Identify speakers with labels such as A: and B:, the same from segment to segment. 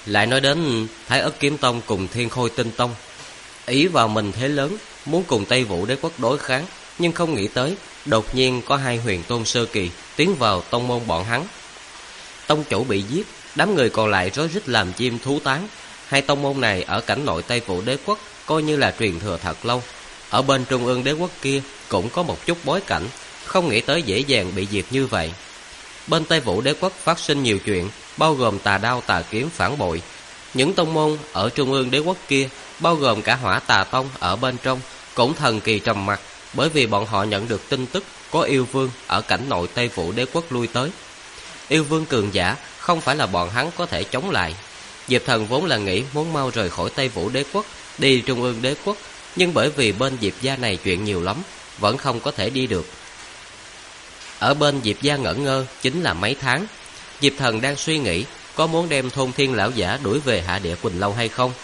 A: Lại nói đến Thái Ất Kiếm Tông cùng Thiên Khôi Tinh Tông, ý vào mình thế lớn, muốn cùng Tây Vũ Đế Quốc đối kháng, nhưng không nghĩ tới đột nhiên có hai huyền tôn sơ kỳ tiến vào tông môn bọn hắn. Tông chủ bị giết, đám người còn lại rối rít làm chim thú tán. Hai tông môn này ở cảnh nội Tây Vũ Đế Quốc coi như là truyền thừa thật lâu. Ở bên Trung ương Đế Quốc kia cũng có một chút bối cảnh, không nghĩ tới dễ dàng bị diệt như vậy. Bên Tây Vũ Đế Quốc phát sinh nhiều chuyện, bao gồm Tà Đao Tà Kiếm phản bội. Những tông môn ở Trung ương Đế Quốc kia, bao gồm cả Hỏa Tà Tông ở bên trong, cũng thần kỳ trầm mặc, bởi vì bọn họ nhận được tin tức có yêu vương ở cảnh nội Tây Vũ Đế Quốc lui tới. Yêu vương cường giả không phải là bọn hắn có thể chống lại. Diệp Thần vốn là nghĩ muốn mau rời khỏi Tây Vũ Đế Quốc, đi Trung ương Đế Quốc, nhưng bởi vì bên Diệp gia này chuyện nhiều lắm, vẫn không có thể đi được. Ở bên Diệp gia ngẩn ngơ chính là mấy tháng. Diệp Thần đang suy nghĩ có muốn đem Thôn Thiên lão giả đuổi về Hạ Địa Quỳnh Lâu hay không.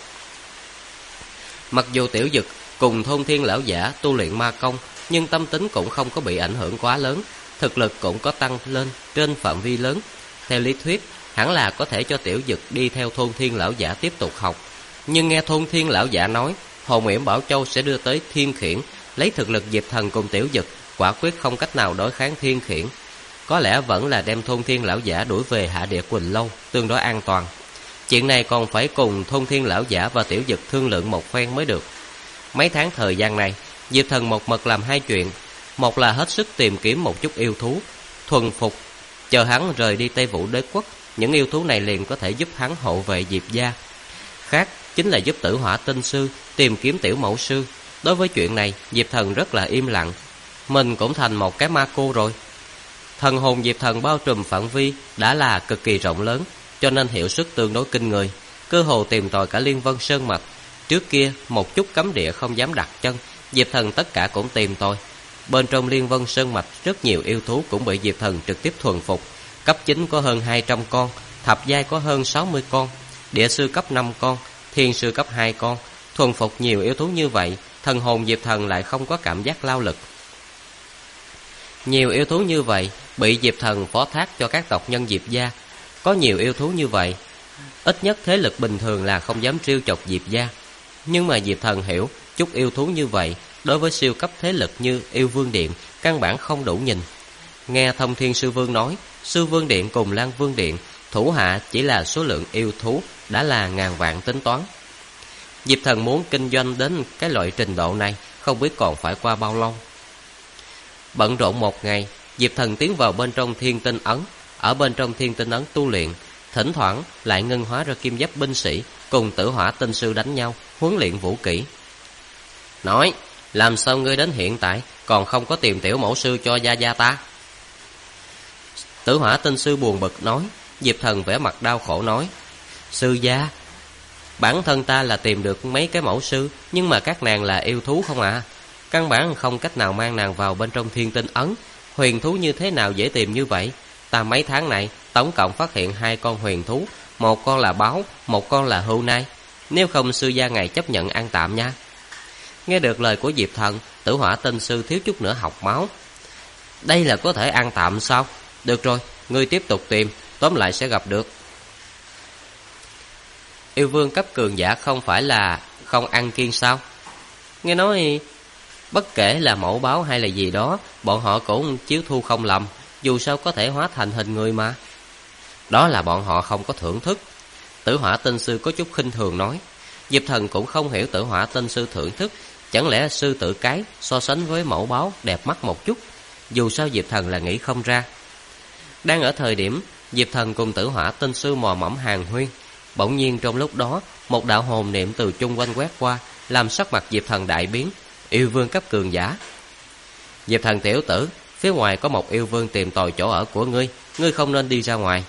A: Mặc dù Tiểu Dực cùng Thôn Thiên lão giả tu luyện ma công, nhưng tâm tính cũng không có bị ảnh hưởng quá lớn, thực lực cũng có tăng lên trên phạm vi lớn. Theo lý thuyết, hẳn là có thể cho Tiểu Dực đi theo Thôn Thiên lão giả tiếp tục học. Nhưng nghe Thôn Thiên lão giả nói Hồn Yểm Bảo Châu sẽ đưa tới Thiên Khiển, lấy thực lực Diệp Thần cùng Tiểu Dực quả quyết không cách nào đối kháng Thiên Khiển. Có lẽ vẫn là đem Thôn Thiên lão giả đuổi về Hạ Địa Quỳnh Lâu tương đối an toàn. Chuyện này còn phải cùng Thôn Thiên lão giả và Tiểu Dực thương lượng một phen mới được. Mấy tháng thời gian này, Diệp Thần một mực làm hai chuyện. Một là hết sức tìm kiếm một chút yêu thú, thuần phục, chờ hắn rời đi Tây Vũ Đế Quốc, những yêu thú này liền có thể giúp hắn hộ vệ Diệp gia. Khác chính là giúp Tử Hỏa Tinh Sư tìm kiếm Tiểu Mẫu Sư. Đối với chuyện này, Diệp Thần rất là im lặng. Mình cũng thành một cái ma cô rồi. Thần hồn Diệp Thần bao trùm phạm vi đã là cực kỳ rộng lớn, cho nên hiệu suất tương đối kinh người, cơ hồ tìm tòi cả Liên Vân Sơn mạch. Trước kia một chút cấm địa không dám đặt chân, Diệp Thần tất cả cũng tìm tòi. Bên trong Liên Vân Sơn mạch rất nhiều yêu thú cũng bị Diệp Thần trực tiếp thuần phục. Cấp 9 có hơn 200 con, thập giai có hơn 60 con, địa sư cấp 5 con, thiên sư cấp 2 con. Thuần phục nhiều yêu thú như vậy, thần hồn Diệp Thần lại không có cảm giác lao lực. Nhiều yêu thú như vậy bị Diệp Thần phó thác cho các tộc nhân Diệp gia. Có nhiều yêu thú như vậy, ít nhất thế lực bình thường là không dám trêu chọc Diệp gia. Nhưng mà Diệp Thần hiểu, chút yêu thú như vậy đối với siêu cấp thế lực như Yêu Vương Điện căn bản không đủ nhìn. Nghe Thông Thiên Sư Vương nói, Sư Vương Điện cùng Lan Vương Điện thủ hạ chỉ là số lượng yêu thú đã là ngàn vạn tính toán. Diệp Thần muốn kinh doanh đến cái loại trình độ này, không biết còn phải qua bao lâu. Bận rộn một ngày, Diệp Thần tiến vào bên trong Thiên Tinh Ấn. Ở bên trong Thiên Tinh Ấn tu luyện, thỉnh thoảng lại ngân hóa ra kim giáp binh sĩ cùng Tử Hỏa Tinh Sư đánh nhau, huấn luyện vũ kỹ. Nói, làm sao ngươi đến hiện tại còn không có tìm Tiểu Mẫu Sư cho gia gia ta? Tử Hỏa Tinh Sư buồn bực nói. Diệp Thần vẻ mặt đau khổ nói, sư gia, bản thân ta là tìm được mấy cái mẫu sư, nhưng mà các nàng là yêu thú không à, căn bản không cách nào mang nàng vào bên trong Thiên Tinh Ấn. Huyền thú như thế nào dễ tìm như vậy? Ta mấy tháng này tổng cộng phát hiện 2 con huyền thú, một con là báo, một con là hưu nai. Nếu không sư gia ngài chấp nhận ăn tạm nha. Nghe được lời của Diệp Thần, Tử Hỏa Tinh Sư thiếu chút nữa học máu. Đây là có thể ăn tạm sao? Được rồi, ngươi tiếp tục tìm, tóm lại sẽ gặp được. Yêu vương cấp cường giả không phải là không ăn kiêng sao? Nghe nói bất kể là mẫu báo hay là gì đó, bọn họ cũng chiếu thu không lầm, dù sao có thể hóa thành hình người mà. Đó là bọn họ không có thưởng thức. Tử Hỏa Tinh Sư có chút khinh thường nói. Diệp Thần cũng không hiểu Tử Hỏa Tinh Sư thưởng thức, chẳng lẽ sư tử cái so sánh với mẫu báo đẹp mắt một chút? Dù sao Diệp Thần là nghĩ không ra. Đang ở thời điểm Diệp Thần cùng Tử Hỏa Tinh Sư mò mẫm hàn huyên, bỗng nhiên trong lúc đó một đạo hồn niệm từ chung quanh quét qua, làm sắc mặt Diệp Thần đại biến. Yêu vương cấp cường giả. Diệp Thần tiểu tử, phía ngoài có một yêu vương tìm tòi chỗ ở của ngươi, ngươi không nên đi ra ngoài.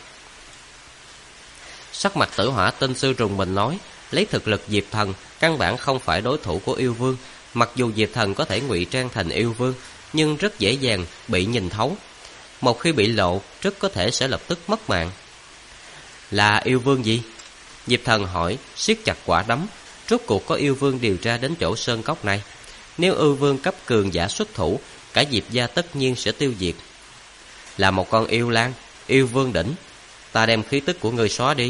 A: Sắc mặt Tử Hỏa Tinh Sư rùng mình nói, lấy thực lực Diệp Thần căn bản không phải đối thủ của yêu vương. Mặc dù Diệp Thần có thể ngụy trang thành yêu vương, nhưng rất dễ dàng bị nhìn thấu. Một khi bị lộ, rất có thể sẽ lập tức mất mạng. Là yêu vương gì? Diệp Thần hỏi, siết chặt quả đấm. Rốt cuộc có yêu vương điều tra đến chỗ sơn cốc này. Nếu yêu vương cấp cường giả xuất thủ, cả Diệp gia tất nhiên sẽ tiêu diệt. Là một con yêu lang, yêu vương đỉnh. Ta đem khí tức của ngươi xóa đi,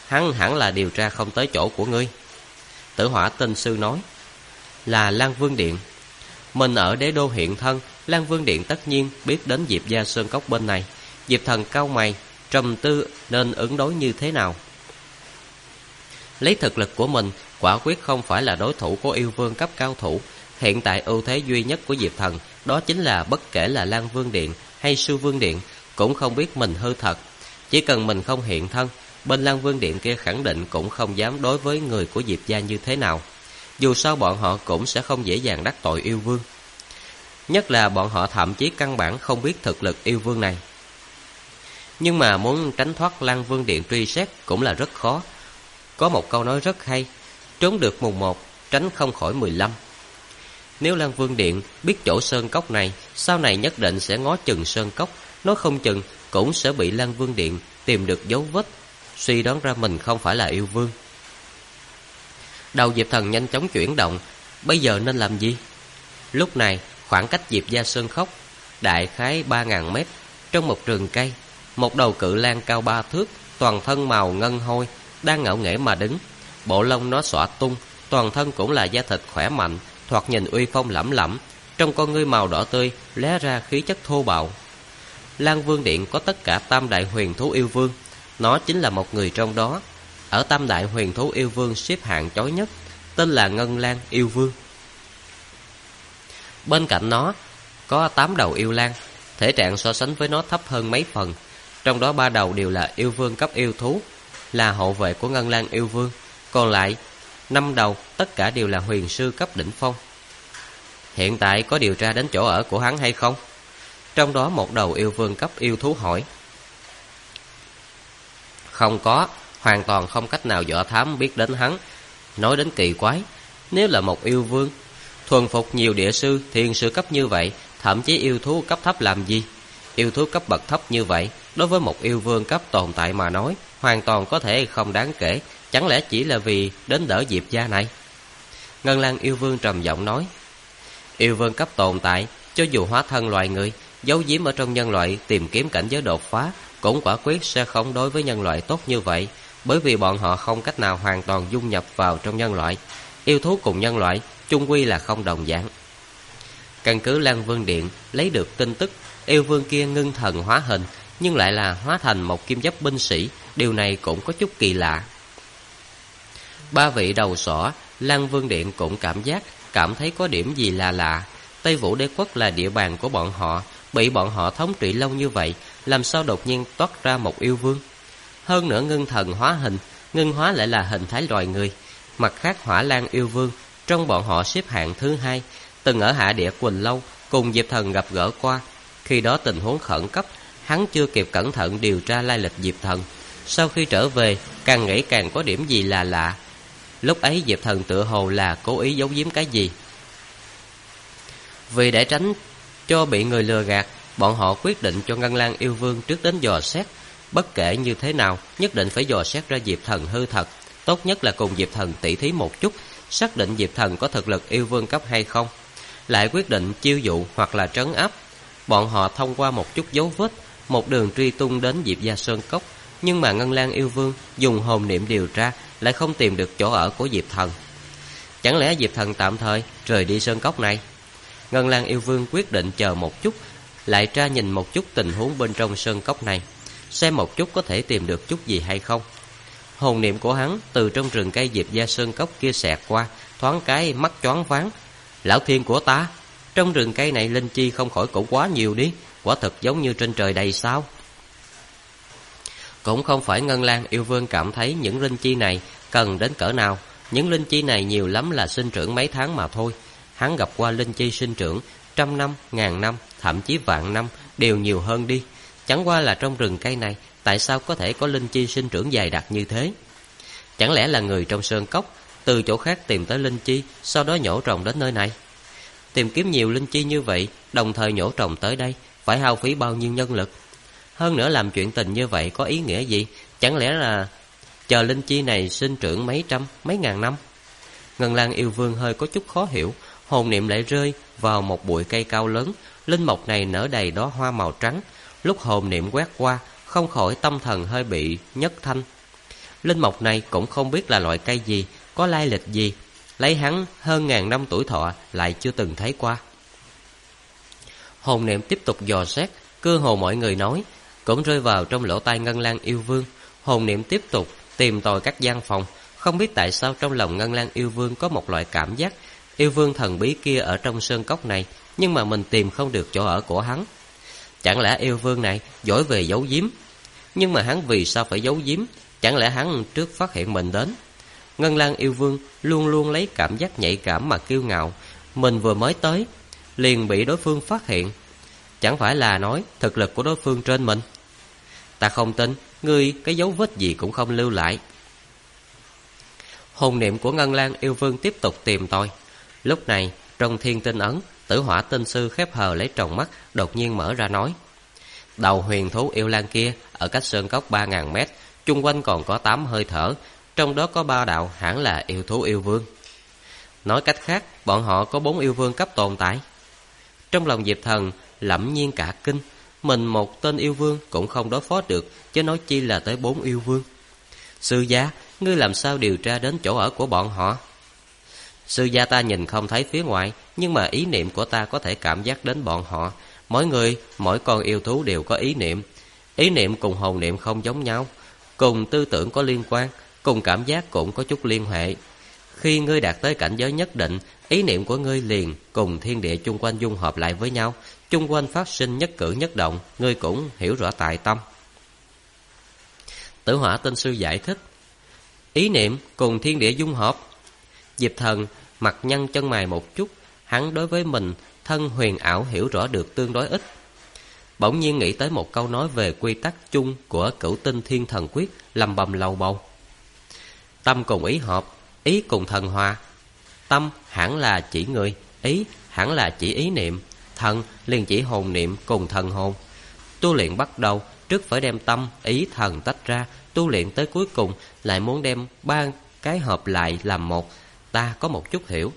A: Hắn hẳn là điều tra không tới chỗ của ngươi. Tử Hỏa Tinh Sư nói. Là Lan Vương Điện. Mình ở đế đô hiện thân, Lan Vương Điện tất nhiên biết đến Diệp gia sơn cốc bên này. Diệp Thần cau mày, trầm tư nên ứng đối như thế nào. Lấy thực lực của mình, quả quyết không phải là đối thủ của yêu vương cấp cao thủ. Hiện tại ưu thế duy nhất của Diệp Thần đó chính là bất kể là Lan Vương Điện hay Sư Vương Điện cũng không biết mình hư thật. Chỉ cần mình không hiện thân, bên Lan Vương Điện kia khẳng định cũng không dám đối với người của Diệp gia như thế nào. Dù sao bọn họ cũng sẽ không dễ dàng đắc tội yêu vương. Nhất là bọn họ thậm chí căn bản không biết thực lực yêu vương này. Nhưng mà muốn tránh thoát Lan Vương Điện truy xét cũng là rất khó. Có một câu nói rất hay, trốn được mùng 1, tránh không khỏi 15. Nếu Lan Vương Điện biết chỗ sơn cốc này, sau này nhất định sẽ ngó chừng sơn cốc, nói không chừng cũng sẽ bị Lan Vương Điện tìm được dấu vết, suy đoán ra mình không phải là yêu vương. Đầu Diệp Thần nhanh chóng chuyển động, bây giờ nên làm gì? Lúc này, khoảng cách Diệp gia sơn cốc đại khái 3000 mét, trong một rừng cây, một đầu cự lang cao 3 thước, toàn thân màu ngân hôi, đang ngạo nghễ mà đứng. Bộ lông nó xõa tung, toàn thân cũng là da thịt khỏe mạnh, thoạt nhìn uy phong lẫm lẫm, trong con ngươi màu đỏ tươi lóe ra khí chất thô bạo. Lan Vương Điện có tất cả tam đại huyền thú yêu vương, nó chính là một người trong đó. Ở tam đại huyền thú yêu vương xếp hạng chói nhất, tên là Ngân Lang yêu vương. Bên cạnh nó có 8 đầu yêu lang, thể trạng so sánh với nó thấp hơn mấy phần. Trong đó 3 đầu đều là yêu vương cấp yêu thú, là hộ vệ của Ngân Lang yêu vương. Còn lại 5 đầu tất cả đều là huyền sư cấp đỉnh phong. Hiện tại có điều tra đến chỗ ở của hắn hay không? Trong đó một đầu yêu vương cấp yêu thú hỏi. Không có, hoàn toàn không cách nào dò thám biết đến hắn. Nói đến kỳ quái, nếu là một yêu vương thuần phục nhiều địa sư, thiền sư cấp như vậy, thậm chí yêu thú cấp thấp làm gì? Yêu thú cấp bậc thấp như vậy, đối với một yêu vương cấp tồn tại mà nói, hoàn toàn có thể không đáng kể. Chẳng lẽ chỉ là vì đến đỡ Diệp gia này? Ngân Lang yêu vương trầm giọng nói. Yêu vương cấp tồn tại, cho dù hóa thân loài người, giấu giếm ở trong nhân loại tìm kiếm cảnh giới đột phá, cũng quả quyết sẽ không đối với nhân loại tốt như vậy, bởi vì bọn họ không cách nào hoàn toàn dung nhập vào trong nhân loại. Yêu thú cùng nhân loại chung quy là không đồng dạng. Căn cứ Lan Vương Điện lấy được tin tức, yêu vương kia ngưng thần hóa hình, nhưng lại là hóa thành một kim giáp binh sĩ. Điều này cũng có chút kỳ lạ. 3 vị đầu sỏ Lan Vương Điện cũng cảm thấy có điểm gì là lạ. Tây Vũ Đế quốc là địa bàn của bọn họ, bị bọn họ thống trị lâu như vậy, làm sao đột nhiên toát ra một yêu vương? Hơn nữa ngưng thần hóa hình, ngưng hóa lại là hình thái loài người. Mặt khác Hỏa Lan yêu vương trong bọn họ xếp hạng thứ 2, từng ở Hạ Địa Quỳnh Lâu cùng Diệp Thần gặp gỡ qua. Khi đó tình huống khẩn cấp, hắn chưa kịp cẩn thận điều tra lai lịch Diệp Thần. Sau khi trở về, càng nghĩ càng có điểm gì là lạ. Lúc ấy Diệp Thần tựa hồ là cố ý giấu giếm cái gì. Vì để tránh cho bị người lừa gạt, bọn họ quyết định cho Ngân Lang yêu vương trước đến dò xét. Bất kể như thế nào, nhất định phải dò xét ra Diệp Thần hư thật. Tốt nhất là cùng Diệp Thần tỉ thí một chút, xác định Diệp Thần có thực lực yêu vương cấp hay không. Lại quyết định chiêu dụ hoặc là trấn áp. Bọn họ thông qua một chút dấu vết, một đường truy tung đến Diệp gia sơn cốc. Nhưng mà Ngân Lang yêu vương dùng hồn niệm điều tra, lại không tìm được chỗ ở của Diệp Thần. Chẳng lẽ Diệp Thần tạm thời rời đi sơn cốc này? Ngân Lang yêu vương quyết định chờ một chút, lại tra nhìn một chút tình huống bên trong sơn cốc này, xem một chút có thể tìm được chút gì hay không. Hồn niệm của hắn từ trong rừng cây Diệp gia sơn cốc kia xẹt qua, thoáng cái mắt choáng váng. Lão thiên của ta, trong rừng cây này linh chi không khỏi cũng quá nhiều đi, quả thực giống như trên trời đầy sao. Cũng không phải Ngân Lang yêu vương cảm thấy những linh chi này cần đến cỡ nào. Những linh chi này nhiều lắm là sinh trưởng mấy tháng mà thôi. Hắn gặp qua linh chi sinh trưởng 100 năm, 1000 năm, thậm chí vạn năm đều nhiều hơn đi. Chẳng qua là trong rừng cây này, tại sao có thể có linh chi sinh trưởng dày đặc như thế? Chẳng lẽ là người trong sơn cốc từ chỗ khác tìm tới linh chi, sau đó nhổ trồng đến nơi này? Tìm kiếm nhiều linh chi như vậy, đồng thời nhổ trồng tới đây, phải hao phí bao nhiêu nhân lực? Hơn nữa làm chuyện tình như vậy có ý nghĩa gì? Chẳng lẽ là chờ linh chi này sinh trưởng mấy trăm, mấy ngàn năm? Ngân Lang yêu vương hơi có chút khó hiểu. Hồn niệm lại rơi vào một bụi cây cao lớn. Linh mộc này nở đầy đóa hoa màu trắng. Lúc hồn niệm quét qua, không khỏi tâm thần hơi bị nhất thanh. Linh mộc này cũng không biết là loại cây gì, có lai lịch gì, lấy hắn hơn ngàn năm tuổi thọ lại chưa từng thấy qua. Hồn niệm tiếp tục dò xét, cơ hồ mọi người nói cũng rơi vào trong lỗ tai Ngân Lang yêu vương. Hồn niệm tiếp tục tìm tòi các gian phòng, không biết tại sao trong lòng Ngân Lang yêu vương có một loại cảm giác yêu vương thần bí kia ở trong sơn cốc này, nhưng mà mình tìm không được chỗ ở của hắn. Chẳng lẽ yêu vương này giỏi về giấu giếm? Nhưng mà hắn vì sao phải giấu giếm? Chẳng lẽ hắn trước phát hiện mình đến? Ngân Lang yêu vương luôn luôn lấy cảm giác nhạy cảm mà kiêu ngạo. Mình vừa mới tới liền bị đối phương phát hiện, chẳng phải là nói thực lực của đối phương trên mình? Ta không tin, ngươi cái dấu vết gì cũng không lưu lại. Hồn niệm của Ngân Lang yêu vương tiếp tục tìm tòi. Lúc này trong thiên tinh ấn, Tử Hỏa tinh sư khép hờ lấy tròng mắt, đột nhiên mở ra nói: đầu huyền thú yêu lang kia ở cách sơn cốc 3000 mét, chung quanh còn có 8 hơi thở, trong đó có 3 đạo hẳn là yêu thú yêu vương. Nói cách khác, bọn họ có 4 yêu vương cấp tồn tại. Trong lòng Diệp Thần lẫm nhiên cả kinh, mình một tên yêu vương cũng không đối phó được, chứ nói chi là tới 4 yêu vương. Sư gia, ngươi làm sao điều tra đến chỗ ở của bọn họ? Sư gia ta nhìn không thấy phía ngoài, nhưng mà ý niệm của ta có thể cảm giác đến bọn họ. Mỗi người, mỗi con yêu thú đều có ý niệm. Ý niệm cùng hồn niệm không giống nhau, cùng tư tưởng có liên quan, cùng cảm giác cũng có chút liên hệ. Khi ngươi đạt tới cảnh giới nhất định, ý niệm của ngươi liền cùng thiên địa chung quanh dung hợp lại với nhau, chung quanh phát sinh nhất cử nhất động, ngươi cũng hiểu rõ tại tâm. Tử Hỏa tinh sư giải thích: ý niệm cùng thiên địa dung hợp. Diệp Thần mặt nhăn chân mày một chút, hắn đối với mình thân huyền ảo hiểu rõ được tương đối ít. Bỗng nhiên nghĩ tới một câu nói về quy tắc chung của Cửu Tinh Thiên Thần Quyết, lầm bầm lầu bầu. Tâm cùng ý hợp, ý cùng thần hòa. Tâm hẳn là chỉ người, ý hẳn là chỉ ý niệm, thần liền chỉ hồn niệm cùng thần hồn. Tu luyện bắt đầu trước phải đem tâm, ý, thần tách ra, tu luyện tới cuối cùng lại muốn đem 3 cái hợp lại làm một. Ta có một chút hiểu.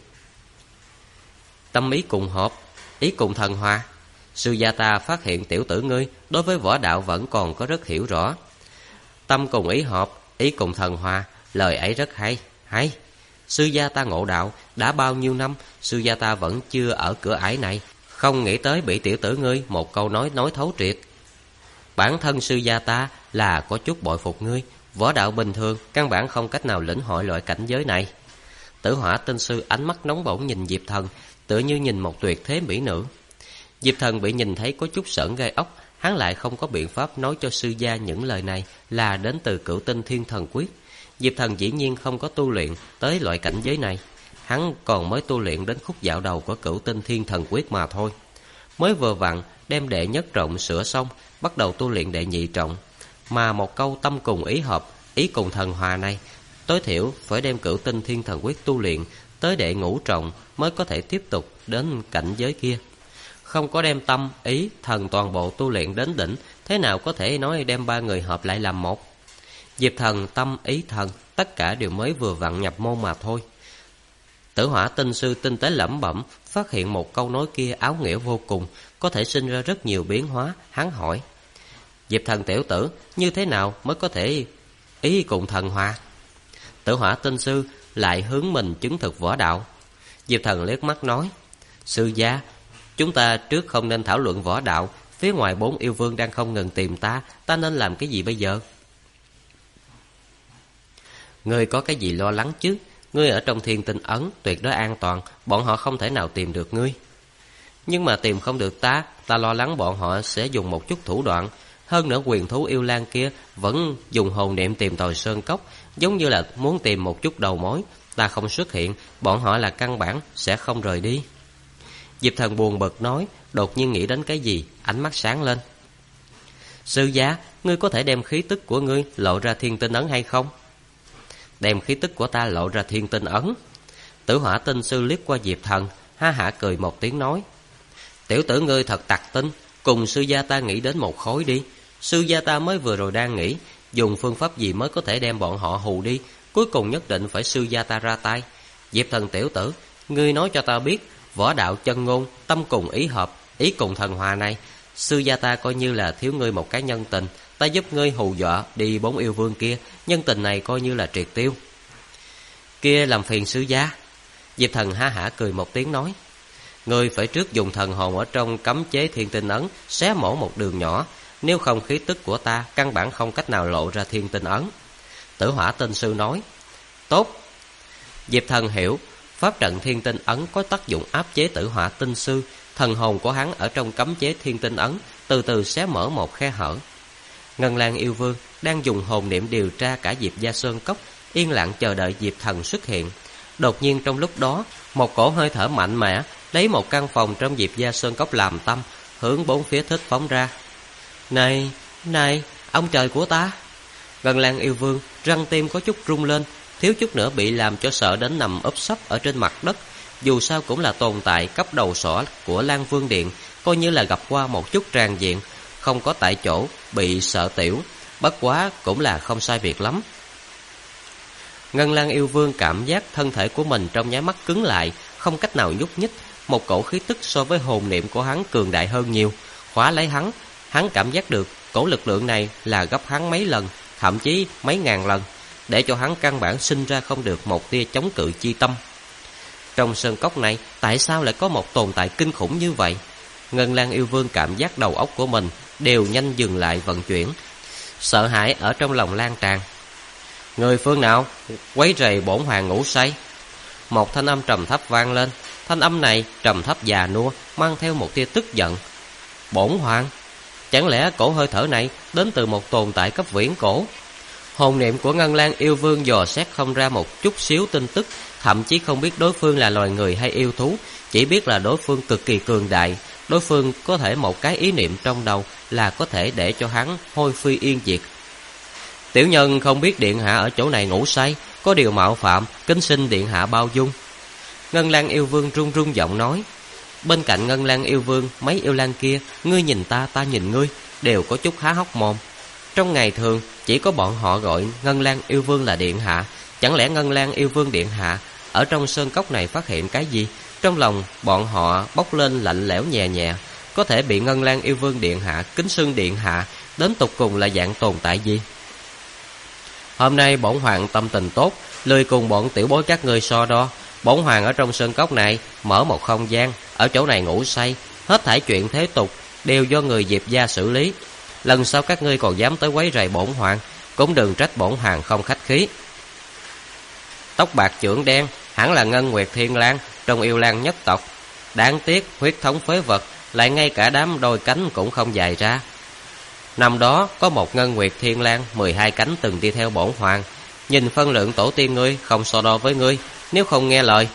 A: Tâm ý cùng hợp, ý cùng thần hòa. Sư gia ta phát hiện tiểu tử ngươi đối với võ đạo vẫn còn có rất hiểu rõ. Tâm cùng ý hợp, ý cùng thần hòa, lời ấy rất hay, hay. Sư gia ta ngộ đạo đã bao nhiêu năm, sư gia ta vẫn chưa ở cửa ải này, không nghĩ tới bị tiểu tử ngươi một câu nói thấu triệt. Bản thân sư gia ta là có chút bội phục ngươi, võ đạo bình thường căn bản không cách nào lĩnh hội loại cảnh giới này. Tử Hỏa tinh sư ánh mắt nóng bỏng nhìn Diệp Thần, tựa như nhìn một tuyệt thế mỹ nữ. Diệp Thần bị nhìn thấy có chút sởn gai ốc, hắn lại không có biện pháp nói cho sư gia những lời này là đến từ Cửu Tinh Thiên Thần Quyết. Diệp Thần dĩ nhiên không có tu luyện tới loại cảnh giới này, hắn còn mới tu luyện đến khúc dạo đầu của Cửu Tinh Thiên Thần Quyết mà thôi. Mới vừa vặn đem đệ nhất trọng sửa xong, bắt đầu tu luyện đệ nhị trọng. Mà một câu tâm cùng ý hợp, ý cùng thần hòa này, tối thiểu phải đem Cửu Tinh Thiên Thần Quyết tu luyện tới đệ ngũ trọng mới có thể tiếp tục đến cảnh giới kia. Không có đem tâm, ý, thần toàn bộ tu luyện đến đỉnh, thế nào có thể nói đem 3 người hợp lại làm một? Diệp Thần, tâm, ý, thần, tất cả đều mới vừa vặn nhập môn mà thôi. Tử Hỏa tinh sư tinh tế lẩm bẩm, phát hiện một câu nói kia áo nghĩa vô cùng, có thể sinh ra rất nhiều biến hóa. Hắn hỏi: Diệp Thần tiểu tử, như thế nào mới có thể ý cùng thần hòa? Tử Hỏa tinh sư lại hướng mình chứng thực võ đạo. Diệp Thần liếc mắt nói: sư gia, chúng ta trước không nên thảo luận võ đạo. Phía ngoài 4 yêu vương đang không ngừng tìm ta nên làm cái gì bây giờ? Ngươi có cái gì lo lắng chứ? Ngươi ở trong thiên tinh ấn tuyệt đối an toàn, bọn họ không thể nào tìm được ngươi. Nhưng mà tìm không được ta lo lắng bọn họ sẽ dùng một chút thủ đoạn. Hơn nữa quyền thú yêu lang kia vẫn dùng hồn niệm tìm tòi sơn cốc, giống như là muốn tìm một chút đầu mối. Ta không xuất hiện, bọn họ là căn bản sẽ không rời đi. Diệp Thần buồn bực nói, đột nhiên nghĩ đến cái gì, ánh mắt sáng lên. Sư gia, ngươi có thể đem khí tức của ngươi lộ ra thiên tinh ấn hay không? Đem khí tức của ta lộ ra thiên tinh ấn? Tử Hỏa tinh sư liếc qua Diệp Thần, ha hả cười một tiếng nói: tiểu tử ngươi thật tặc tinh, cùng sư gia ta nghĩ đến một khối đi. Sư gia ta mới vừa rồi đang nghĩ dùng phương pháp gì mới có thể đem bọn họ hù đi, cuối cùng nhất định phải sư gia ta ra tay. Diệp Thần tiểu tử, ngươi nói cho ta biết, võ đạo chân ngôn, tâm cùng ý hợp, ý cùng thần hòa này, sư gia ta coi như là thiếu ngươi một cái nhân tình, ta giúp ngươi hù dọa đi 4 yêu vương kia, nhân tình này coi như là triệt tiêu. Kia làm phiền sư gia. Diệp Thần ha hả cười một tiếng nói, ngươi phải trước dùng thần hồn ở trong cấm chế thiên tinh ấn xé mổ một đường nhỏ, nếu không khí tức của ta căn bản không cách nào lộ ra thiên tinh ấn. Tử Hỏa Tinh Sư nói, tốt. Diệp Thần hiểu, pháp trận thiên tinh ấn có tác dụng áp chế Tử Hỏa Tinh Sư. Thần hồn của hắn ở trong cấm chế thiên tinh ấn từ từ xé mở một khe hở. Ngân Lang yêu vương đang dùng hồn niệm điều tra cả Diệp gia sơn cốc, yên lặng chờ đợi Diệp Thần xuất hiện. Đột nhiên trong lúc đó, một cổ hơi thở mạnh mẽ lấy một căn phòng trong Diệp gia sơn cốc làm tâm, hướng bốn phía thích phóng ra. Này, này, ông trời của ta! Ngân Lang yêu vương răng tim có chút rung lên, thiếu chút nữa bị làm cho sợ đến nằm úp sấp ở trên mặt đất. Dù sao cũng là tồn tại cấp đầu sỏ của Lan Vương Điện, coi như là gặp qua một chút tràn diện, không có tại chỗ bị sợ tiểu, bất quá cũng là không sai việc lắm. Ngân Lang yêu vương cảm giác thân thể của mình trong nháy mắt cứng lại, không cách nào nhúc nhích. Một cổ khí tức so với hồn niệm của hắn cường đại hơn nhiều, khóa lấy hắn. Hắn cảm giác được cổ lực lượng này là gấp hắn mấy lần, thậm chí mấy ngàn lần, để cho hắn căn bản sinh ra không được một tia chống cự chi tâm. Trong sơn cốc này, tại sao lại có một tồn tại kinh khủng như vậy? Ngân Lang yêu vương cảm giác đầu óc của mình đều nhanh dừng lại vận chuyển, sợ hãi ở trong lòng lan tràn. Người phương nào quấy rầy bổn hoàng ngủ say? Một thanh âm trầm thấp vang lên. Thanh âm này trầm thấp già nua, mang theo một tia tức giận. Bổn hoàng? Chẳng lẽ cổ hơi thở này đến từ một tồn tại cấp viễn cổ? Hồn niệm của Ngân Lang yêu vương dò xét không ra một chút xíu tin tức, thậm chí không biết đối phương là loài người hay yêu thú, chỉ biết là đối phương cực kỳ cường đại. Đối phương có thể một cái ý niệm trong đầu là có thể để cho hắn hôi phi yên diệt. Tiểu nhân không biết điện hạ ở chỗ này ngủ say, có điều mạo phạm, kính xin điện hạ bao dung. Ngân Lang yêu vương run run giọng nói. Bên cạnh Ngân Lang yêu vương, mấy yêu lang kia, ngươi nhìn ta, ta nhìn ngươi, đều có chút há hốc mồm. Trong ngày thường, chỉ có bọn họ gọi Ngân Lang yêu vương là điện hạ. Chẳng lẽ Ngân Lang yêu vương điện hạ ở trong sơn cốc này phát hiện cái gì? Trong lòng bọn họ bốc lên lạnh lẽo nhẹ nhẹ. Có thể bị Ngân Lang yêu vương điện hạ kính xưng điện hạ, đến tục cùng là dạng tồn tại gì? Hôm nay bổn hoàng tâm tình tốt, lười cùng bọn tiểu bối các ngươi so đo. Bổn hoàng ở trong sơn cốc này mở một không gian, ở chỗ này ngủ say. Hết thảy chuyện thế tục đều do người Diệp gia xử lý. Lần sau các ngươi còn dám tới quấy rầy bổn hoàng, cũng đừng trách bổn hoàng không khách khí. Tóc bạc chưởng đen, hẳn là Ngân Nguyệt Thiên Lang, trong yêu lang nhất tộc. Đáng tiếc huyết thống phế vật, lại ngay cả đám đôi cánh cũng không dài ra. Năm đó có một Ngân Nguyệt Thiên Lang 12 cánh từng đi theo bổn hoàng. Nhìn phân lượng tổ tiên ngươi không so đo với ngươi, nếu không nghe lời.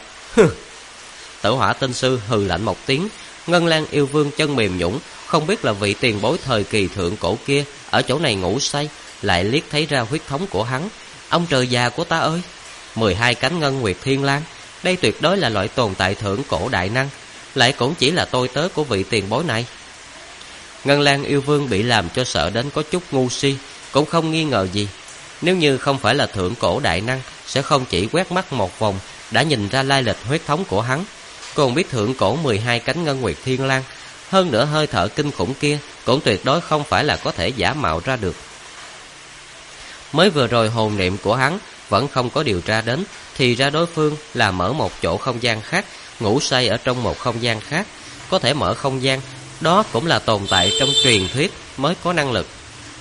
A: Tử Hỏa Tinh Sư hừ lạnh một tiếng. Ngân Lang yêu vương chân mềm nhũn, không biết là vị tiền bối thời kỳ thượng cổ kia ở chỗ này ngủ say, lại liếc thấy ra huyết thống của hắn. Ông trời già của ta ơi, 12 cánh Ngân Nguyệt Thiên Lang, đây tuyệt đối là loại tồn tại thượng cổ đại năng, lại cũng chỉ là tôi tớ của vị tiền bối này. Ngân Lang yêu vương bị làm cho sợ đến có chút ngu si, cũng không nghi ngờ gì. Nếu như không phải là thượng cổ đại năng, sẽ không chỉ quét mắt một vòng đã nhìn ra lai lịch huyết thống của hắn, còn biết thượng cổ 12 cánh Ngân Nguyệt Thiên Lang. Hơn nữa hơi thở kinh khủng kia cũng tuyệt đối không phải là có thể giả mạo ra được. Mới vừa rồi hồn niệm của hắn vẫn không có điều tra đến, thì ra đối phương là mở một chỗ không gian khác, ngủ say ở trong một không gian khác. Có thể mở không gian, đó cũng là tồn tại trong truyền thuyết mới có năng lực.